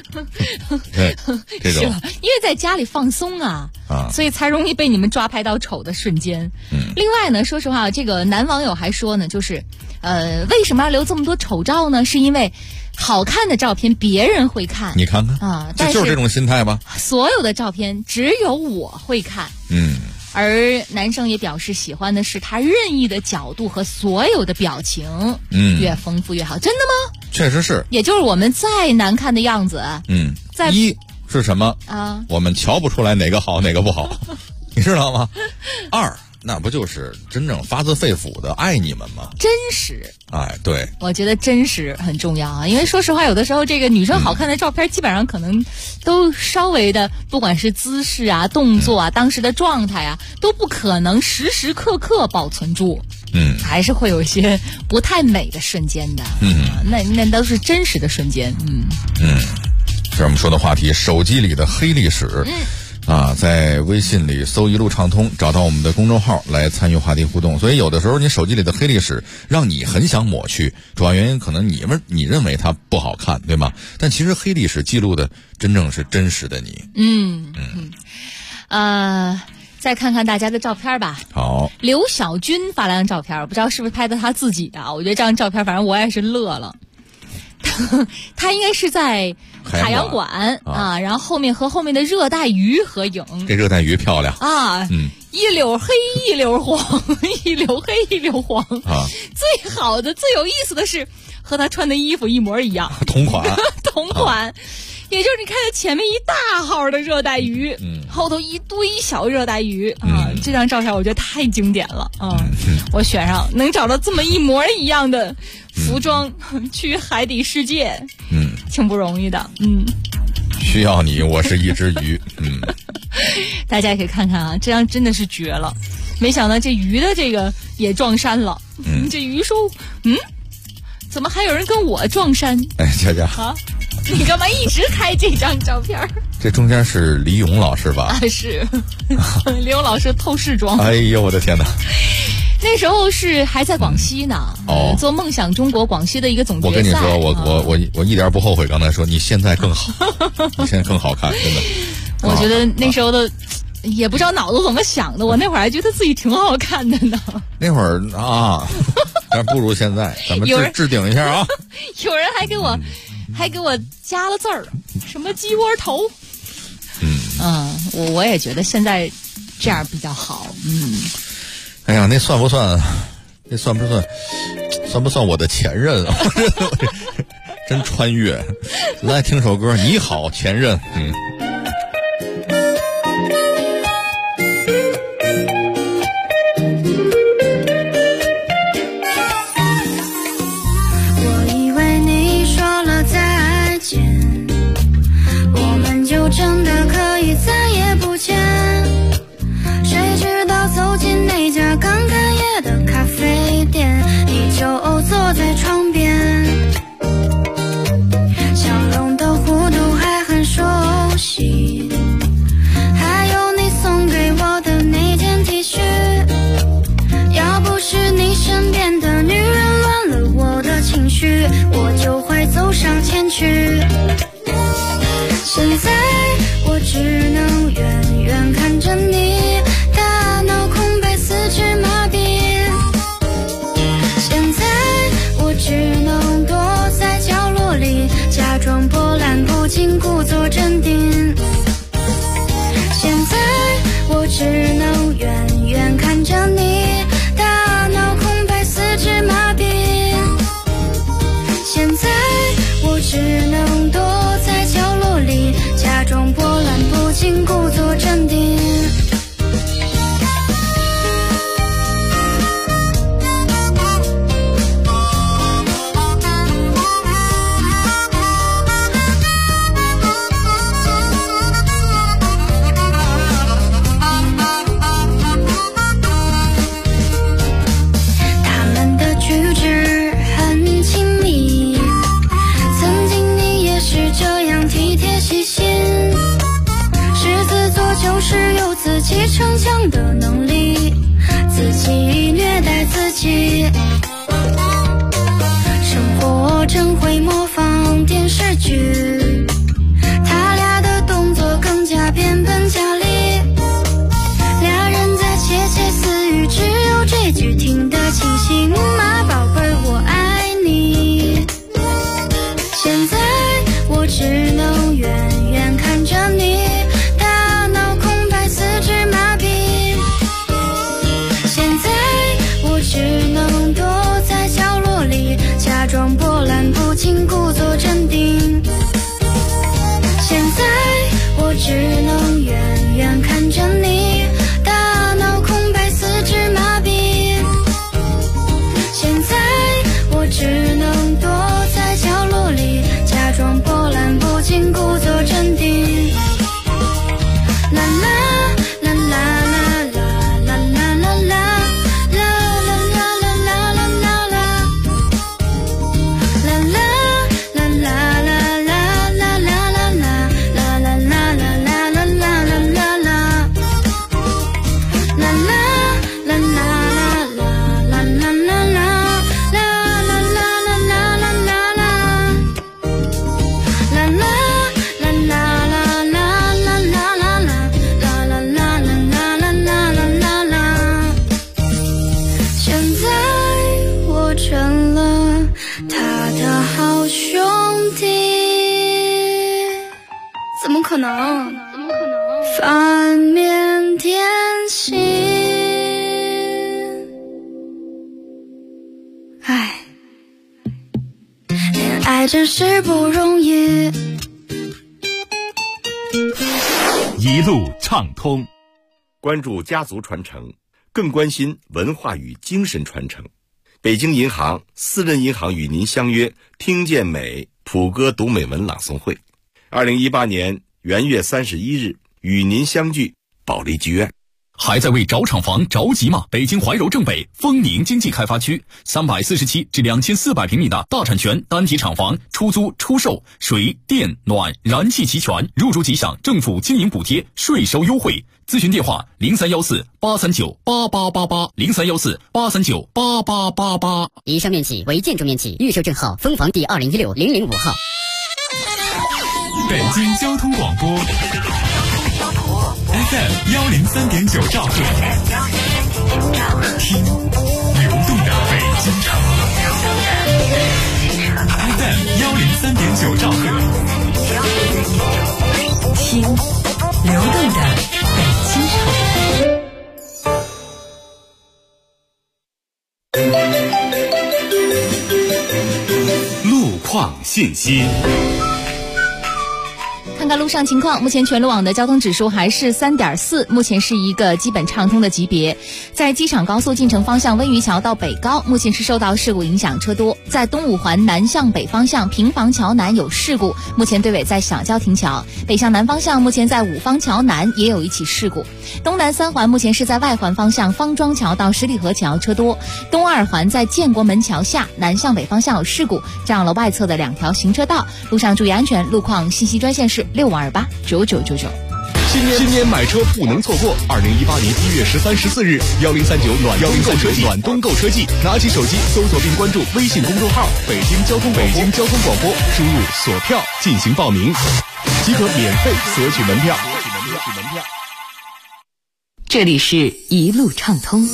这种是吧？因为在家里放松所以才容易被你们抓拍到丑的瞬间。另外呢，说实话，这个男网友还说呢，就是为什么要留这么多丑照呢？是因为好看的照片别人会看， 你看看这就是这种心态吧。 所有的照片只有我会看。而男生也表示喜欢的是他任意的角度和所有的表情，越丰富越好。真的吗？ 确实是。 也就是我们再难看的样子， 一是什么我们瞧不出来哪个好哪个不好，你知道吗？二，那不就是真正发自肺腑的爱你们吗？ 真实。 对， 我觉得真实很重要因为说实话，有的时候这个女生好看的照片基本上可能都稍微的，不管是姿势动作当时的状态都不可能时时刻刻保存住。还是会有一些不太美的瞬间的。那都是真实的瞬间。 这是我们说的话题，手机里的黑历史。在微信里搜一路畅通，找到我们的公众号来参与话题互动。所以有的时候你手机里的黑历史让你很想抹去，主要原因可能你认为它不好看，对吗？但其实黑历史记录的真正是真实的你。 再看看大家的照片吧。 好， 刘小军发来张照片，我不知道是不是拍的他自己的我觉得这张照片反正我也是乐了。他应该是在海洋馆然后后面和后面的热带鱼合影。 这热带鱼漂亮一绺黑一绺黄，一绺黑一绺黄最好的最有意思的是和他穿的衣服一模一样， 同款也就是你看见前面一大号的热带鱼，后头一堆小热带鱼啊，这张照片我觉得太经典了啊！我选上，能找到这么一模一样的服装去海底世界，挺不容易的， 需要你，我是一只鱼， 大家也可以看看啊，这张真的是绝了。没想到这鱼的这个也撞衫了，这鱼说，怎么还有人跟我撞衫？ 哎，佳佳啊，你干嘛一直开这张照片？ 这中间是李咏老师吧？ 是李咏老师透视装。 哎呦，我的天哪！ 那时候是还在广西呢，做梦想中国广西的一个总决赛。 我跟你说，我一点不后悔刚才说你现在更好，你现在更好看，真的。 我觉得那时候的。也不知道脑子怎么想的，我那会儿还觉得自己挺好看的呢。 那会儿啊，但不如现在，咱们置顶一下啊。 有人还给我加了字儿，什么鸡窝头。我也觉得现在这样比较好。 哎呀，那算不算？那算不算我的前任啊？真穿越。来听首歌，你好，前任。 真的可以再也不见，谁知道走进那家刚开业的咖啡店，你就坐在窗边，笑容的弧度还很熟悉，还有你送给我的那件 T 恤，要不是你身边的女人乱了我的情绪，我就会走上前去。现在我只能远远看着你，大脑空白，四肢麻痹。现在我只能躲在角落里，假装波澜不惊，故作镇定。现在我只能远远看着你，大脑空白，四肢麻痹。现在我只能躲在角落里，假装波澜不惊，故作镇定。他们的举止很亲密，曾经你也是这样体贴细心，狮子座就是有自己逞强的能力，自己虐待自己，生活真会模仿电视剧，他俩的动作更加变本加厉，俩人在窃窃私语，只有这句听得清醒，妈宝贝儿我爱你。现在我只能远远看着你，大脑空白，四肢麻痹。现在我只能躲在角落里，假装波澜不惊，故作镇定。现在我只能远远看着你，大脑空白，四肢麻痹。现在我只能躲在角落里，假装波澜不惊，故作镇定。啦啦啦啦啦啦啦啦啦啦啦啦啦啦啦啦啦，啦啦啦啦啦啦啦啦啦啦啦啦啦啦啦啦啦啦啦。可能？怎么可能？反面天性。唉，恋爱真是不容易， 一路畅通。 关注家族传承，更关心文化与精神传承。北京银行私人银行与您相约听见美普歌读美文朗诵会，2018年元月31日与您相聚保利剧院。 还在为找厂房着急吗？北京怀柔正北丰宁经济开发区347至2400平米的大产权单体厂房，出租出售，水电暖燃气齐全，入住即享政府经营补贴，税收优惠。咨询电话0314-839-8888，0314-839-8888。 以上面积为建筑面积，预售证号分房第2016-005号。 北京交通广播FM 103.9兆赫，听流动的北京城。FM 103.9兆赫， 听流动的北京城。路况信息。 看看路上情况，目前全路网的交通指数还是3.4，目前是一个基本畅通的级别。在机场高速进城方向温榆桥到北高，目前是受到事故影响车多。在东五环南向北方向平房桥南有事故，目前队尾在小郊停桥。北向南方向目前在五方桥南也有一起事故。东南三环目前是在外环方向方庄桥到十里河桥车多。东二环在建国门桥下南向北方向有事故，占了外侧的2条行车道，路上注意安全。路况信息专线是65289999。 新年买车不能错过！2018年1月13、14日，1039暖冬购车季，拿起手机搜索并关注微信公众号“北京交通广播”，输入锁票进行报名，即可免费索取门票。 这里是一路畅通。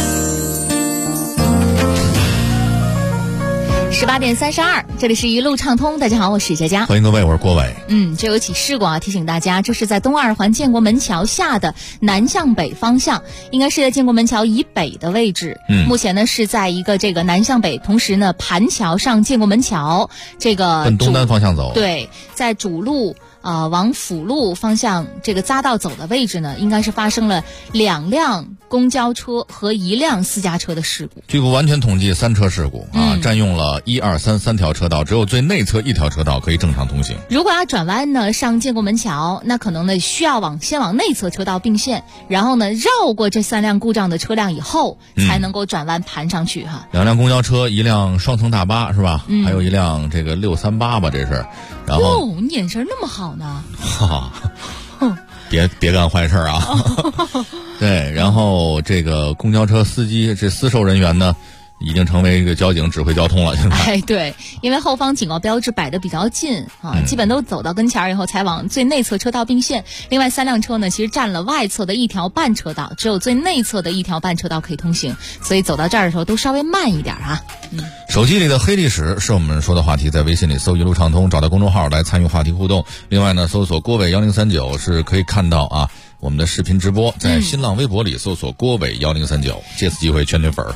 18点32，这里是一路畅通。大家好，我是佳佳， 欢迎各位，我是郭伟。 这有起事故啊，提醒大家，这是在东二环建国门桥下的南向北方向，应该是在建国门桥以北的位置。目前呢是在一个这个南向北，同时呢盘桥上建国门桥这个奔东南方向走。 对，在主路往辅路方向这个匝道走的位置呢，应该是发生了2辆公交车和1辆私家车的事故。 据不完全统计，3车事故占用了1、2、3条车道，只有最内侧1条车道可以正常通行。 如果要转弯呢，上建国门桥，那可能呢需要先往内侧车道并线，然后呢绕过这3辆故障的车辆以后，才能够转弯盘上去哈。 2辆公交车，1辆双层大巴是吧？还有1辆这个638吧，这是。然后你眼神那么好呢？ 哈，别干坏事啊！对，然后这个公交车司机这私售人员呢，已经成为一个交警指挥交通了。现在对，因为后方警告标志摆得比较近啊，基本都走到跟前以后才往最内侧车道并线。另外3辆车呢，其实占了外侧的1条半车道，只有最内侧的1条半车道可以通行，所以走到这儿的时候都稍微慢一点啊。 手机里的黑历史是我们说的话题，在微信里搜一路畅通，找到公众号来参与话题互动。另外呢，搜索郭伟1039是可以看到啊我们的视频直播，在新浪微博里搜索郭伟1039，借此机会圈圈粉儿。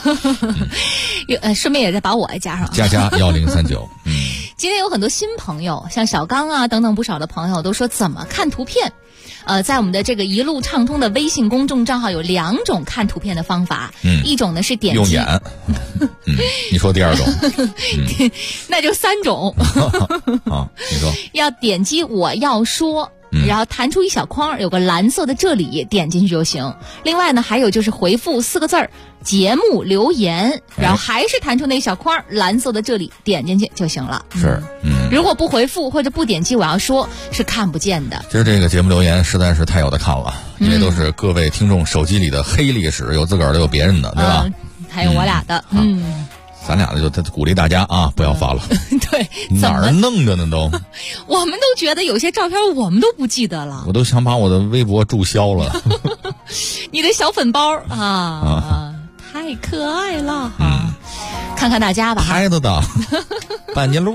顺便也再把我加上， 加1039。 今天有很多新朋友，像小刚啊等等不少的朋友都说怎么看图片。在我们的这个一路畅通的微信公众账号有2种看图片的方法，一种呢是点击用眼，你说第2种， 那就3种。 啊，你说要点击我要说。然后弹出一小框，有个蓝色的这里，点进去就行。另外呢，还有就是回复4个字节目留言，然后还是弹出那小框，蓝色的这里，点进去就行了。 是， 如果不回复或者不点击我要说，是看不见的。 其实这个节目留言实在是太有的看了，因为都是各位听众手机里的黑历史，有自个儿的，有别人的，对吧？ 还有我俩的， 咱俩的就鼓励大家啊，不要发了。 对， 哪儿弄着呢都？ 我们都觉得有些照片我们都不记得了。 我都想把我的微博注销了。 你的小粉包太可爱了啊！看看大家吧， 拍的半截路。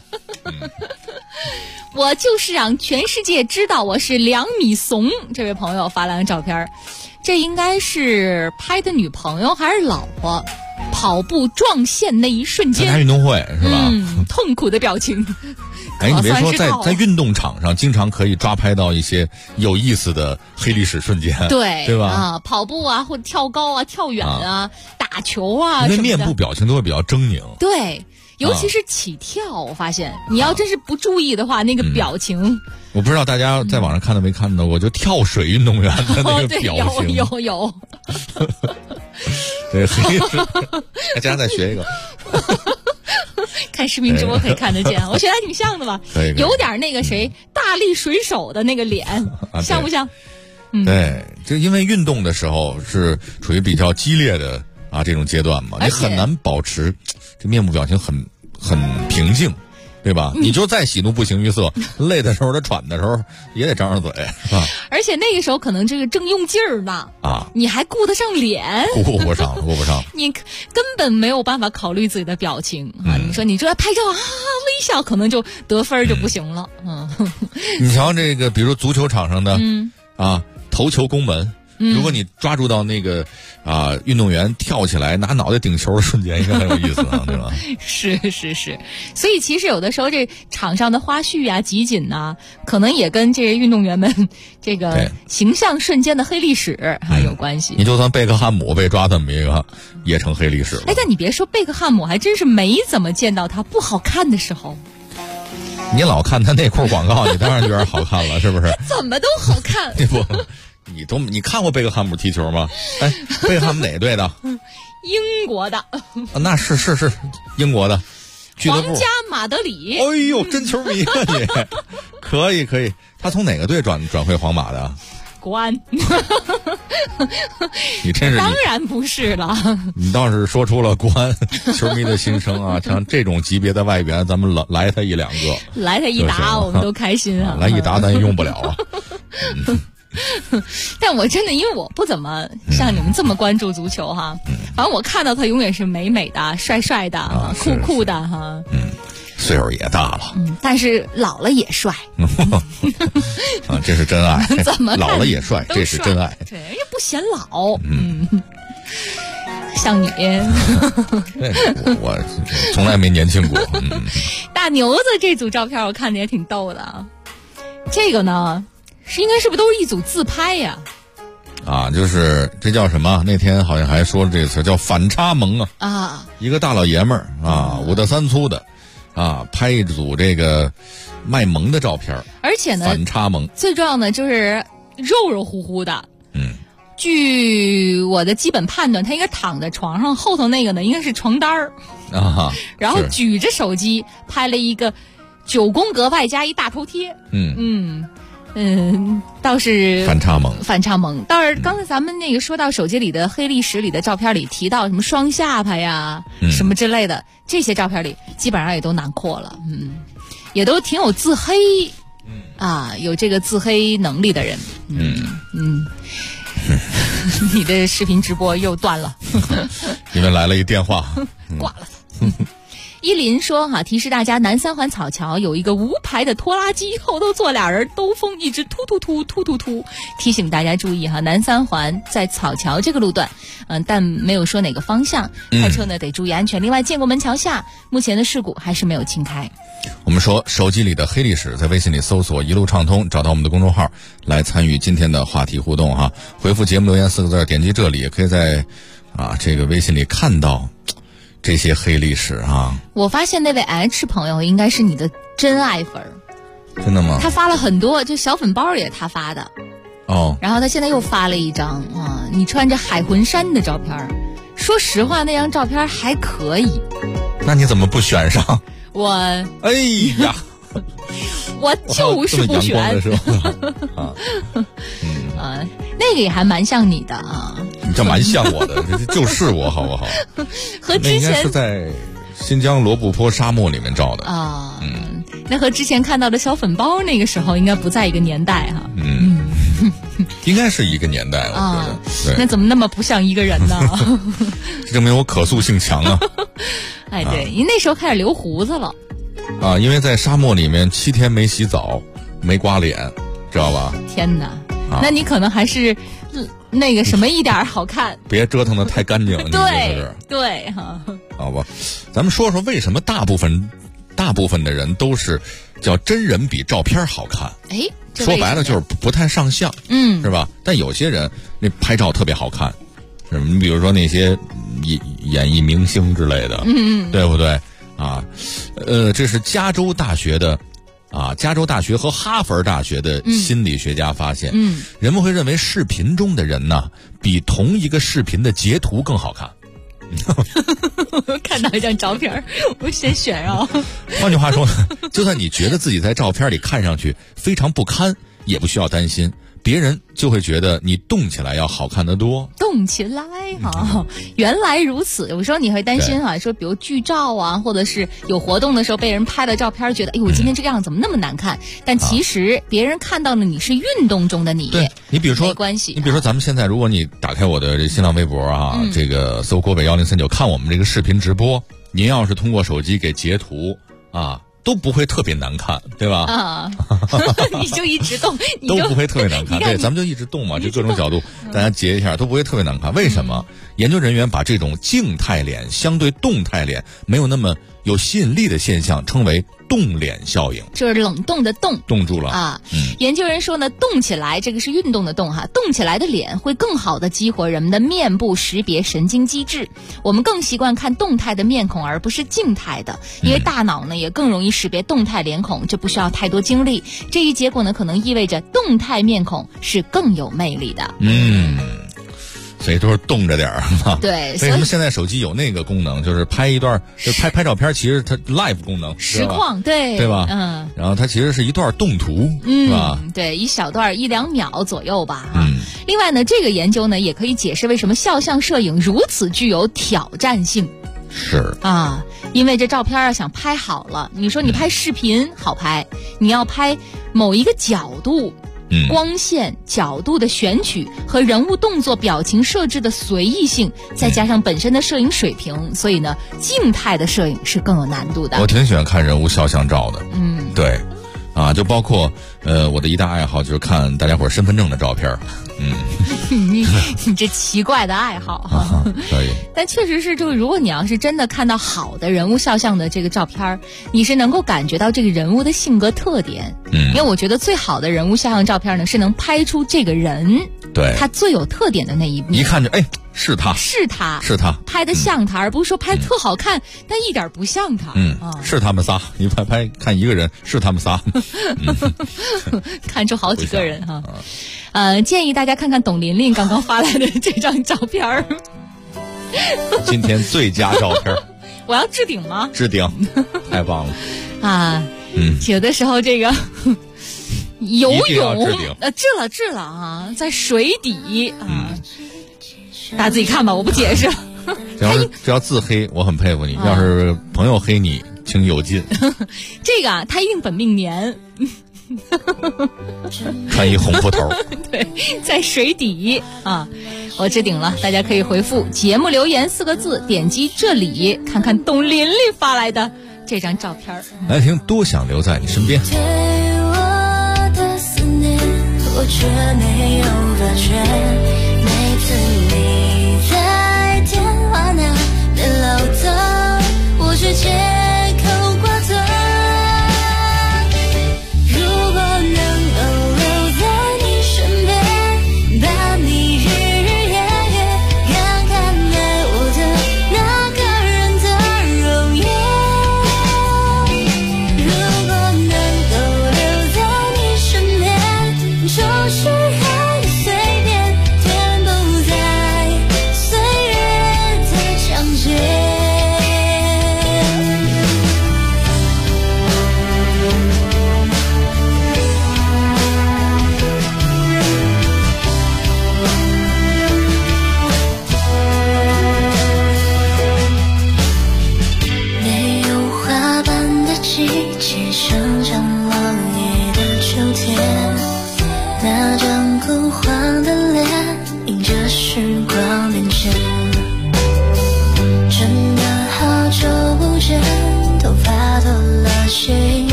我就是让全世界知道我是2米怂。这位朋友发来的照片，这应该是拍的女朋友还是老婆？跑步撞线那一瞬间， 参加运动会是吧？ 痛苦的表情， 哎，你别说，在运动场上，经常可以抓拍到一些有意思的黑历史瞬间，对吧？ 啊，跑步啊，或者跳高啊、跳远啊、打球啊， 因为面部表情都会比较狰狞。 对，尤其是起跳，我发现你要真是不注意的话，那个表情， 我不知道大家在网上看到没看到过，就跳水运动员的那个表情， 有。 对，黑历史，大家再学一个。 看视频直播可以看得见，我学的还挺像的吧？有点那个谁大力水手的那个脸，像不像？ 对，就因为运动的时候是处于比较激烈的这种阶段嘛，你很难保持这面部表情很平静，对吧？你就再喜怒不形于色，累的时候他喘的时候也得张着嘴，是吧？ 而且那个时候可能这个正用劲儿呢你还顾得上脸？ 顾不上， 你根本没有办法考虑自己的表情你说你这拍照微笑可能就得分就不行了。 你瞧这个，比如足球场上的头球攻门。如果你抓住到那个运动员跳起来拿脑袋顶球的瞬间，应该很有意思对吧？是，所以其实有的时候这场上的花絮啊、集锦呐，可能也跟这些运动员们这个形象瞬间的黑历史有关系。你就算贝克汉姆被抓这么一个，也成黑历史了。 哎，但你别说，贝克汉姆还真是没怎么见到他不好看的时候。 你老看他内裤广告，你当然觉得好看了，是不是？ 怎么都好看。 你看过贝克汉姆踢球吗？哎，贝克汉姆哪队的？ 英国的。 那是英国的俱乐部。 皇家马德里。 哎呦，真球迷啊你！可以。他从哪个队转会皇马的？ 国安。 你真是。 当然不是了。 你倒是说出了国安球迷的心声啊！像这种级别的外援，咱们来他一两个， 来他一打，我们都开心啊！ 来一打咱也用不了啊。 但我真的因为我不怎么像你们这么关注足球反正我看到他永远是美美的、帅帅的、酷酷的岁数也大了， 但是老了也帅。 这是真爱。 怎么老了也帅，这是真爱。 对，人家不显老。像你。 我从来没年轻过。 大牛子这组照片我看的也挺逗的。这个呢？应该是不是都是一组自拍呀？ 就是这叫什么？那天好像还说这个词叫反差萌一个大老爷们儿5大3粗的拍一组这个卖萌的照片， 而且呢， 反差萌最重要的就是肉乎乎的。据我的基本判断，他应该躺在床上，后头那个呢应该是床单儿然后举着手机拍了一个9宫格外加一大头贴。倒是反差萌。倒是刚才咱们那个说到手机里的黑历史里的照片里提到什么双下巴呀，什么之类的，这些照片里基本上也都囊括了。也都挺有自黑有这个自黑能力的人。你的视频直播又断了。 因为来了一电话， 挂了。依林说提示大家，南三环草桥有一个无牌的拖拉机，后头坐俩人兜风，一直突，提醒大家注意南三环在草桥这个路段，但没有说哪个方向，开车呢得注意安全。另外，建国门桥下目前的事故还是没有清开。 我们说手机里的黑历史，在微信里搜索一路畅通，找到我们的公众号来参与今天的话题互动回复节目留言4个字，点击这里也可以在这个微信里看到这些黑历史我发现那位 H 朋友应该是你的真爱粉。 真的吗？ 他发了很多，就小粉包也他发的然后他现在又发了一张你穿着海魂衫的照片。说实话，那张照片还可以。 那你怎么不选上？ 哎呀， 我就是不选。那个也还蛮像你的你这蛮像我的，就是我好不好？ 和之前那应该是在新疆罗布泊沙漠里面照的那和之前看到的小粉包那个时候应该不在一个年代应该是一个年代，我觉得。对， 那怎么那么不像一个人呢？ 这证明我可塑性强啊！ 哎，对，您那时候开始留胡子了因为在沙漠里面7天没洗澡，没刮脸，知道吧？ 天哪！那你可能还是那个什么一点好看， 别折腾的太干净。 对好吧，咱们说说为什么大部分大部分的人都是叫真人比照片好看。 哎， 说白了就是不太上相，是吧？但有些人那拍照特别好看，你比如说那些演艺明星之类的，对不对啊？这是加州大学和哈佛大学的心理学家发现，人们会认为视频中的人呢，比同一个视频的截图更好看。 看到一张照片，我先选啊。 换句话说，就算你觉得自己在照片里看上去非常不堪，也不需要担心，别人就会觉得你动起来要好看得多。 动起来哈，原来如此。有时候你会担心说比如剧照啊，或者是有活动的时候被人拍的照片，觉得哎呦，今天这个样子怎么那么难看？但其实别人看到的你是运动中的你。 对，你比如说没关系。 你比如说咱们现在，如果你打开我的新浪微博啊，这个搜国北1039看我们这个视频直播，您要是通过手机给截图啊，都不会特别难看，对吧？ 啊，你就一直动， 都不会特别难看。对，咱们就一直动嘛，就各种角度，大家截一下都不会特别难看。为什么？研究人员把这种静态脸相对动态脸没有那么有吸引力的现象称为冻脸效应， 就是冷冻的冻， 冻住了啊。研究人说呢，动起来，这个是运动的动哈，动起来的脸会更好的激活人们的面部识别神经机制，我们更习惯看动态的面孔而不是静态的，因为大脑呢也更容易识别动态脸孔，这不需要太多精力。这一结果呢，可能意味着动态面孔是更有魅力的。 所以都是动着点儿嘛。 对， 为什么现在手机有那个功能，就是拍一段，就拍照片，其实它 live 功能， 实况，对吧？然后它其实是一段动图，是吧？ 对，一小段1-2秒左右吧。另外呢，这个研究呢也可以解释为什么肖像摄影如此具有挑战性。 是啊，因为这照片要想拍好了，你说你拍视频好拍，你要拍某一个角度。光线、角度的选取和人物动作、表情设置的随意性，再加上本身的摄影水平，所以呢，静态的摄影是更有难度的。 我挺喜欢看人物肖像照的，对，啊，就包括我的一大爱好就是看大家伙身份证的照片。 你这奇怪的爱好哈， 可以。 但确实是，就是如果你要是真的看到好的人物肖像的这个照片，你是能够感觉到这个人物的性格特点。因为我觉得最好的人物肖像照片呢，是能拍出这个人对他最有特点的那一面， 一看就哎。是他拍得像他，而不是说拍特好看，但一点不像他。 是他们仨，你拍看一个人是他们仨， 看出好几个人哈。建议大家看看董琳琳刚刚发来的这张照片。 今天最佳照片， 我要置顶吗？ 置顶，太棒了啊！有的时候这个。游泳治了啊，在水底啊。大家自己看吧，我不解释了。 只要自黑，我很佩服你。要是朋友黑你，请有劲。 这个啊，他一定本命年。 穿一红布头。 对，在水底啊，我置顶了，大家可以回复节目留言4个字，点击这里看看董琳琳发来的这张照片。 来听多想留在你身边。 对我的思念，我却没有发觉。每次你在电话那边唠叨，我却借口挂断。如果能够留在你身边，把你日日夜夜看看爱我的那个人的容颜。如果能够留在你身边，就是爱的随便。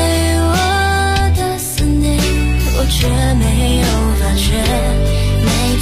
却没有发觉，每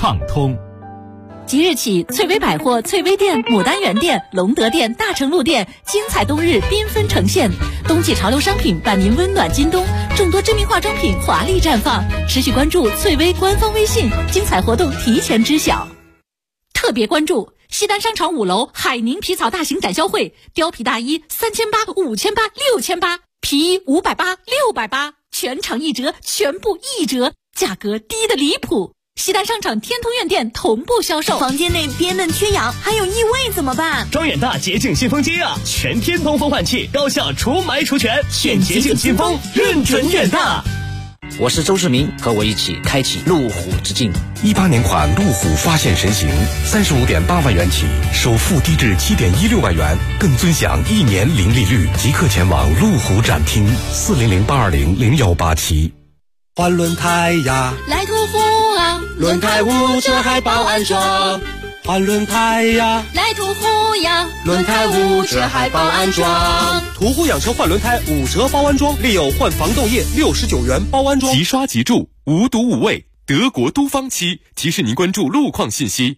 畅通。 即日起，翠微百货、翠微店、牡丹园店、隆德店、大成路店精彩冬日缤纷呈现，冬季潮流商品伴您温暖今冬，众多知名化妆品华丽绽放。持续关注翠微官方微信，精彩活动提前知晓。特别关注西单商场5楼海宁皮草大型展销会，貂皮大衣3800、5800、6800，皮衣580、680，全场1折，全部1折，价格低得离谱。西单商场天通苑店同步销售。 房间内憋闷缺氧还有异味怎么办？ 找远大洁净新风机啊，全天通风换气，高效除霾除醛，选洁净新风，认准远大。 我是周世明，和我一起开启路虎之境。 18年款路虎发现神行，35.8万元起，首付低至7.16万元，更尊享1年零利率。即刻前往路虎展厅，400-820-0187。 换轮胎呀， 来途虎啊， 轮胎5折还保安装。换轮胎呀， 来途虎呀， 轮胎5折还保安装。途虎养车换轮胎5折包安装，另有换防冻液69元包安装。 即刷即住，无毒无味，德国都方漆提示您关注路况信息。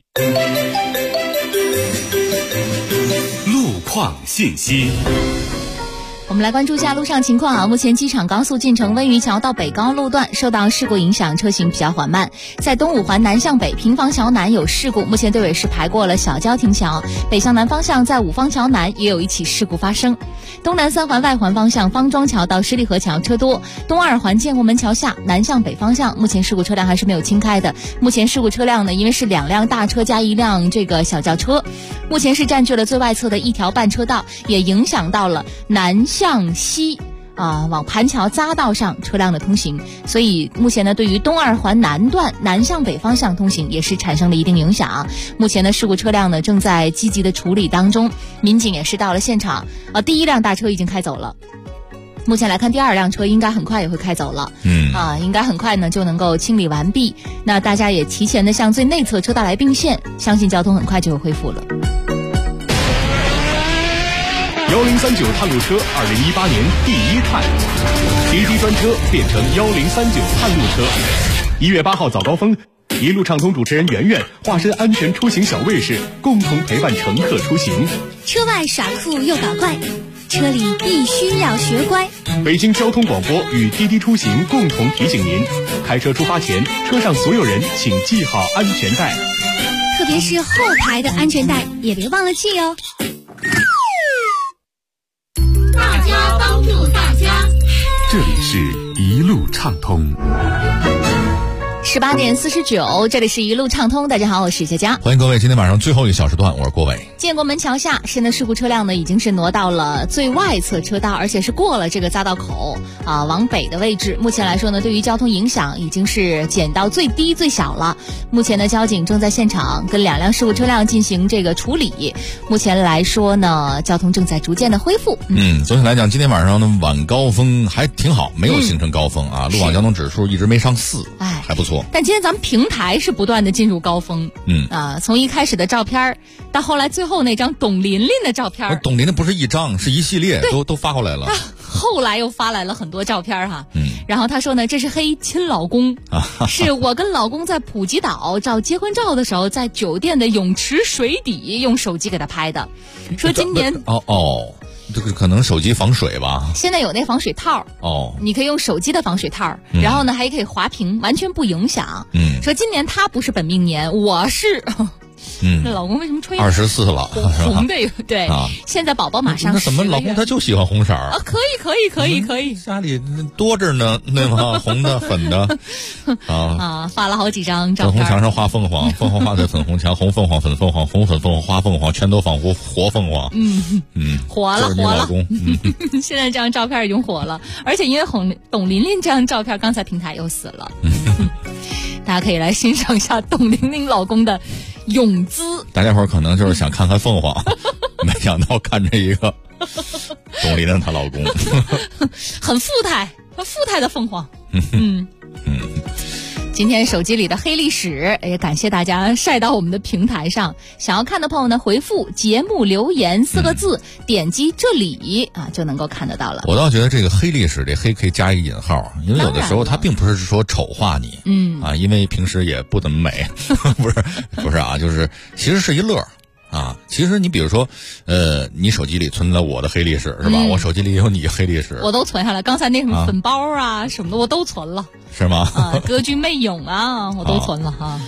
路况信息。 我们来关注一下路上情况啊。目前机场高速进城温榆桥到北高路段受到事故影响，车行比较缓慢。在东五环南向北平房桥南有事故，目前队尾是排过了小郊亭桥。北向南方向在五方桥南也有一起事故发生。东南三环外环方向方庄桥到十里河桥车多。东二环建国门桥下南向北方向目前事故车辆还是没有清开的。目前事故车辆呢，因为是2辆大车加1辆这个小轿车，目前是占据了最外侧的一条半车道，也影响到了南向西往盘桥匝道上车辆的通行，所以目前呢，对于东二环南段南向北方向通行也是产生了一定影响。目前的事故车辆呢正在积极的处理当中，民警也是到了现场。第1辆大车已经开走了。目前来看，第2辆车应该很快也会开走了。应该很快呢就能够清理完毕。那大家也提前的向最内侧车道来并线，相信交通很快就会恢复了。 1039探路车2018年第1探，滴滴专车变成1039探路车。1月8号早高峰，一路畅通主持人圆圆化身安全出行小卫士，共同陪伴乘客出行。 车外耍酷又搞怪，车里必须要学乖。 北京交通广播与滴滴出行共同提醒您：开车出发前，车上所有人请系好安全带， 特别是后排的安全带也别忘了系哦。 大家帮助大家， 这里是一路畅通。 18点49，这里是一路畅通。大家好，我是佳佳， 欢迎各位。今天晚上最后一个小时段，我是郭伟。 建国门桥下，现在事故车辆呢已经是挪到了最外侧车道，而且是过了这个匝道口往北的位置。目前来说呢，对于交通影响已经是减到最低最小了。目前呢，交警正在现场跟2辆事故车辆进行这个处理。目前来说呢，交通正在逐渐的恢复。 总体来讲，今天晚上的晚高峰还挺好，没有形成高峰路网交通指数一直没上4，还不错。 但今天咱们平台是不断的进入高峰，从一开始的照片到后来最后那张董琳琳的照片， 董琳琳不是一张，是一系列，都发过来了。 后来又发来了很多照片然后他说呢，这是黑亲老公，是我跟老公在普吉岛照结婚照的时候，在酒店的泳池水底用手机给他拍的，说今年这个可能手机防水吧， 现在有那防水套你可以用手机的防水套，然后呢还可以滑屏，完全不影响。说今年他不是本命年，我是那老公为什么穿 24了红的？对现在宝宝马上那怎么老公他就喜欢红色可以家里多着呢，对吗？红的粉的发了好几张照片。 粉红墙上画凤凰，凤凰画在粉红墙，红凤凰粉凤凰，红粉凤凰花凤凰，全都仿佛活凤凰。 火了现在这张照片已经火了，而且因为董琳琳这张照片刚才平台又死了大家可以来欣赏一下董琳琳老公的泳姿。 大家伙儿可能就是想看看凤凰没想到看着一个董琳琳她老公很富态的凤凰今天手机里的黑历史也感谢大家晒到我们的平台上，想要看的朋友呢，回复节目留言4个字，点击这里啊就能够看得到了。 我倒觉得这个黑历史这黑可以加一引号，因为有的时候它并不是说丑化你，因为平时也不怎么美，不是啊，就是其实是一乐啊。其实你比如说你手机里存了我的黑历史是吧，我手机里也有你黑历史， 我都存下来。刚才那什么粉包啊什么的我都存了，是吗？ 歌剧魅影啊我都存了哈。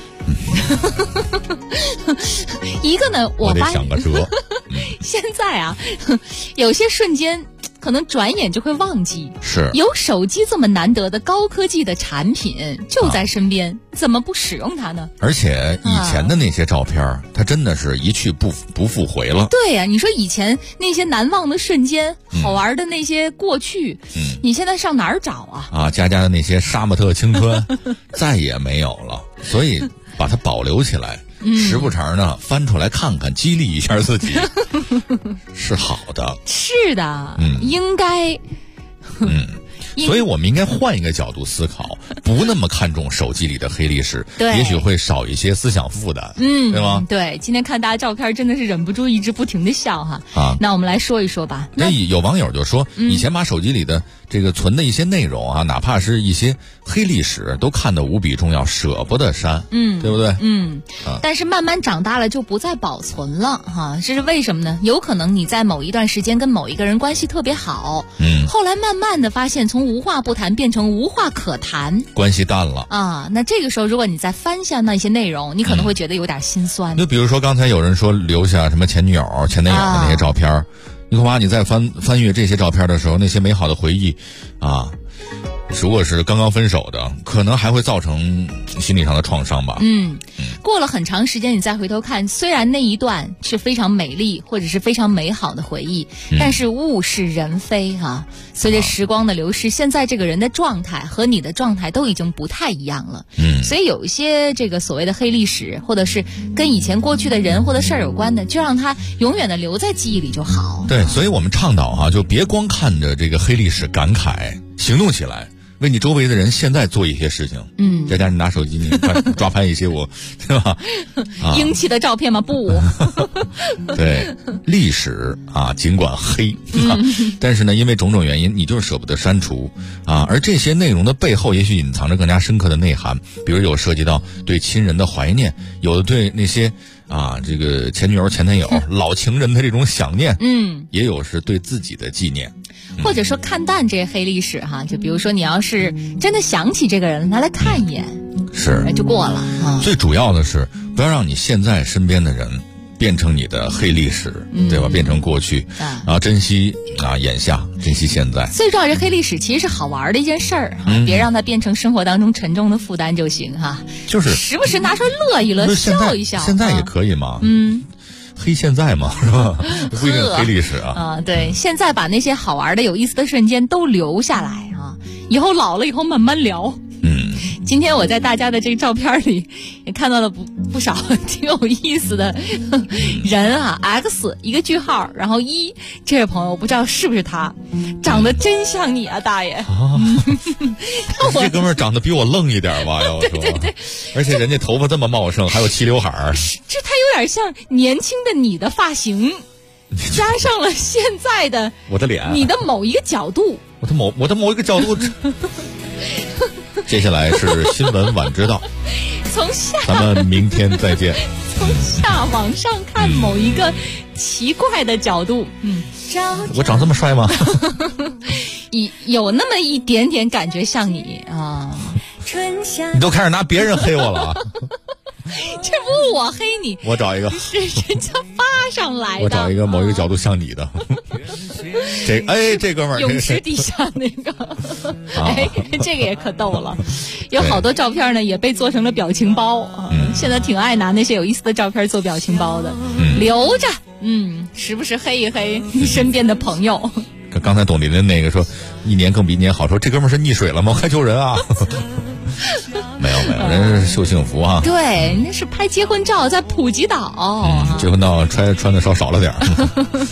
一个呢，我发现想个辙现在啊有些瞬间可能转眼就会忘记， 是有手机这么难得的高科技的产品就在身边，怎么不使用它呢？ 而且以前的那些照片，它真的是一去不复回了。 对呀，你说以前那些难忘的瞬间，好玩的那些过去，你现在上哪儿找啊？佳佳的那些杀马特青春再也没有了，所以把它保留起来，时不常呢翻出来看看，激励一下自己是好的。是的，应该所以我们应该换一个角度思考，不那么看重手机里的黑历史，也许会少一些思想负担，对吗？ 对，今天看大家照片真的是忍不住一直不停的笑哈。那我们来说一说吧。 那有网友就说，以前把手机里的这个存的一些内容啊，哪怕是一些黑历史，都看得无比重要，舍不得删，对不对？ 但是慢慢长大了就不再保存了哈，这是为什么呢？有可能你在某一段时间跟某一个人关系特别好，后来慢慢的发现从无话不谈变成无话可谈， 关系淡了啊。那这个时候如果你再翻下那些内容，你可能会觉得有点心酸。 就比如说刚才有人说留下什么前女友前男友的那些照片，你恐怕你在翻阅这些照片的时候，那些美好的回忆啊，如果是刚刚分手的，可能还会造成心理上的创伤吧。 过了很长时间你再回头看，虽然那一段是非常美丽或者是非常美好的回忆，但是物是人非啊。随着时光的流逝，现在这个人的状态和你的状态都已经不太一样了。所以有一些这个所谓的黑历史，或者是跟以前过去的人或者事儿有关的，就让它永远的留在记忆里就好。 对，所以我们倡导哈，就别光看着这个黑历史感慨，行动起来，为你周围的人现在做一些事情。佳佳，你拿手机你抓拍一些我，对吧？ 英气的照片吗？不。 对，历史啊，尽管黑，但是呢，因为种种原因，你就是舍不得删除啊。而这些内容的背后，也许隐藏着更加深刻的内涵，比如有涉及到对亲人的怀念，有的对那些这个前女友前男友老情人的这种想念，也有是对自己的纪念。 或者说看淡这些黑历史哈，就比如说你要是真的想起这个人，拿来看一眼，就过了啊。 最主要的是不要让你现在身边的人变成你的黑历史，对吧？变成过去珍惜眼下，珍惜现在。 最重要是黑历史其实是好玩的一件事儿，别让它变成生活当中沉重的负担就行哈。 就是时不时拿出来乐一乐，笑一笑。 现在也可以嘛。黑现在嘛，是吧？不一定黑历史啊。 对，现在把那些好玩的、有意思的瞬间都留下来啊，以后老了以后慢慢聊。今天我在大家的这个照片里也看到了不少挺有意思的人啊 ，X 一个句号，然后1，这位朋友我不知道是不是他，长得真像你啊，大爷。 这哥们儿长得比我愣一点吧，要说。对，而且人家头发这么茂盛，还有齐刘海儿， 这他有点像年轻的你的发型，加上了现在的我的脸， 你的某一个角度， 我的某一个角度。接下来是新闻晚知道，咱们明天再见。 从下往上看某一个奇怪的角度， 我长这么帅吗？ 有那么一点点感觉像你啊。 你都开始拿别人黑我了。 这不我黑你， 我找一个是人家发上来的。 我找一个某一个角度像你的。这哥们儿泳池底下那个，这个也可逗了。有好多照片呢，也被做成了表情包啊。现在挺爱拿那些有意思的照片做表情包的，留着，时不时黑一黑你身边的朋友。 刚才董林的那个说，一年更比一年好，说这哥们儿是溺水了吗？我还救人啊！没有，人是秀幸福啊。 对，那是拍结婚照在普吉岛。 结婚照穿的稍少了点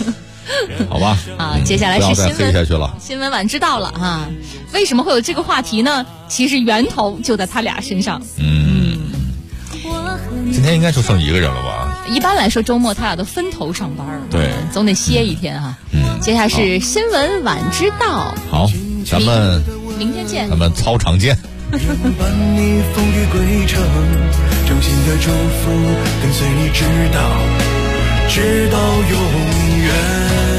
好吧。 接下来是新闻， 下去了。 新闻晚知道了啊，为什么会有这个话题呢？其实源头就在他俩身上。 今天应该就剩一个人了吧？ 一般来说周末他俩都分头上班， 对， 总得歇一天哈。接下来是新闻晚知道。 好，咱们明天见， 咱们操场见。 伴你风雨归程，衷心的祝福跟随你直到永远。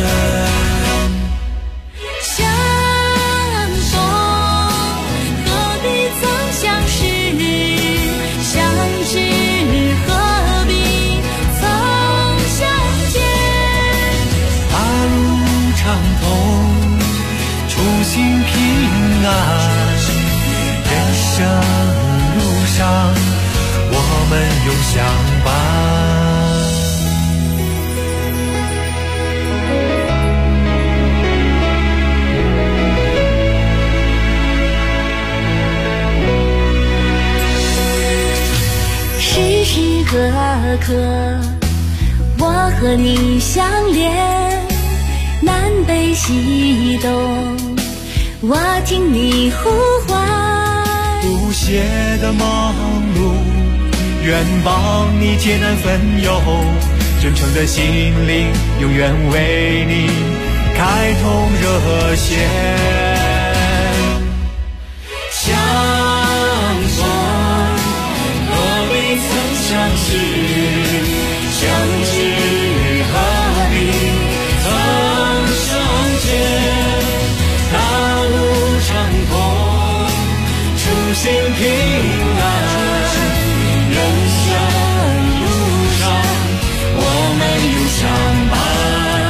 相逢何必曾相识，相知何必曾相见。 大路长通，初心平安。人生路上，我们永相伴。 时时刻刻，我和你相连，南北西东，我听你呼唤。 不懈的忙碌，愿帮你艰难分忧，真诚的心灵永远为你开通热线。相逢何必曾相识，相知何必曾相见。大路长空，初心平安。人生路上，我们永相伴。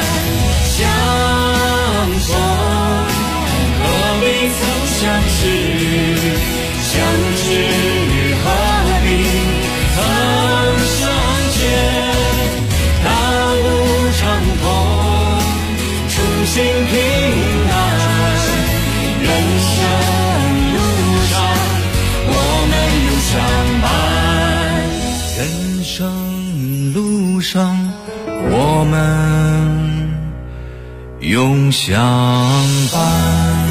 相逢何必曾相识，相知何必曾相见。大路长空，初心平安。人生路上，我们永相伴。人生路上，我们永相伴。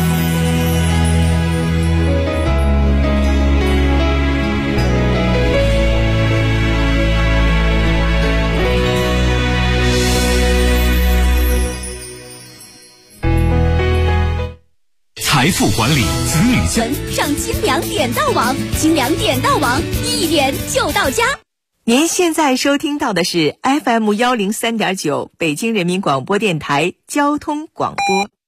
财富管理，子女教上精良点到网，精良点到网，一点就到家。 您现在收听到的是 FM103.9北京人民广播电台交通广播。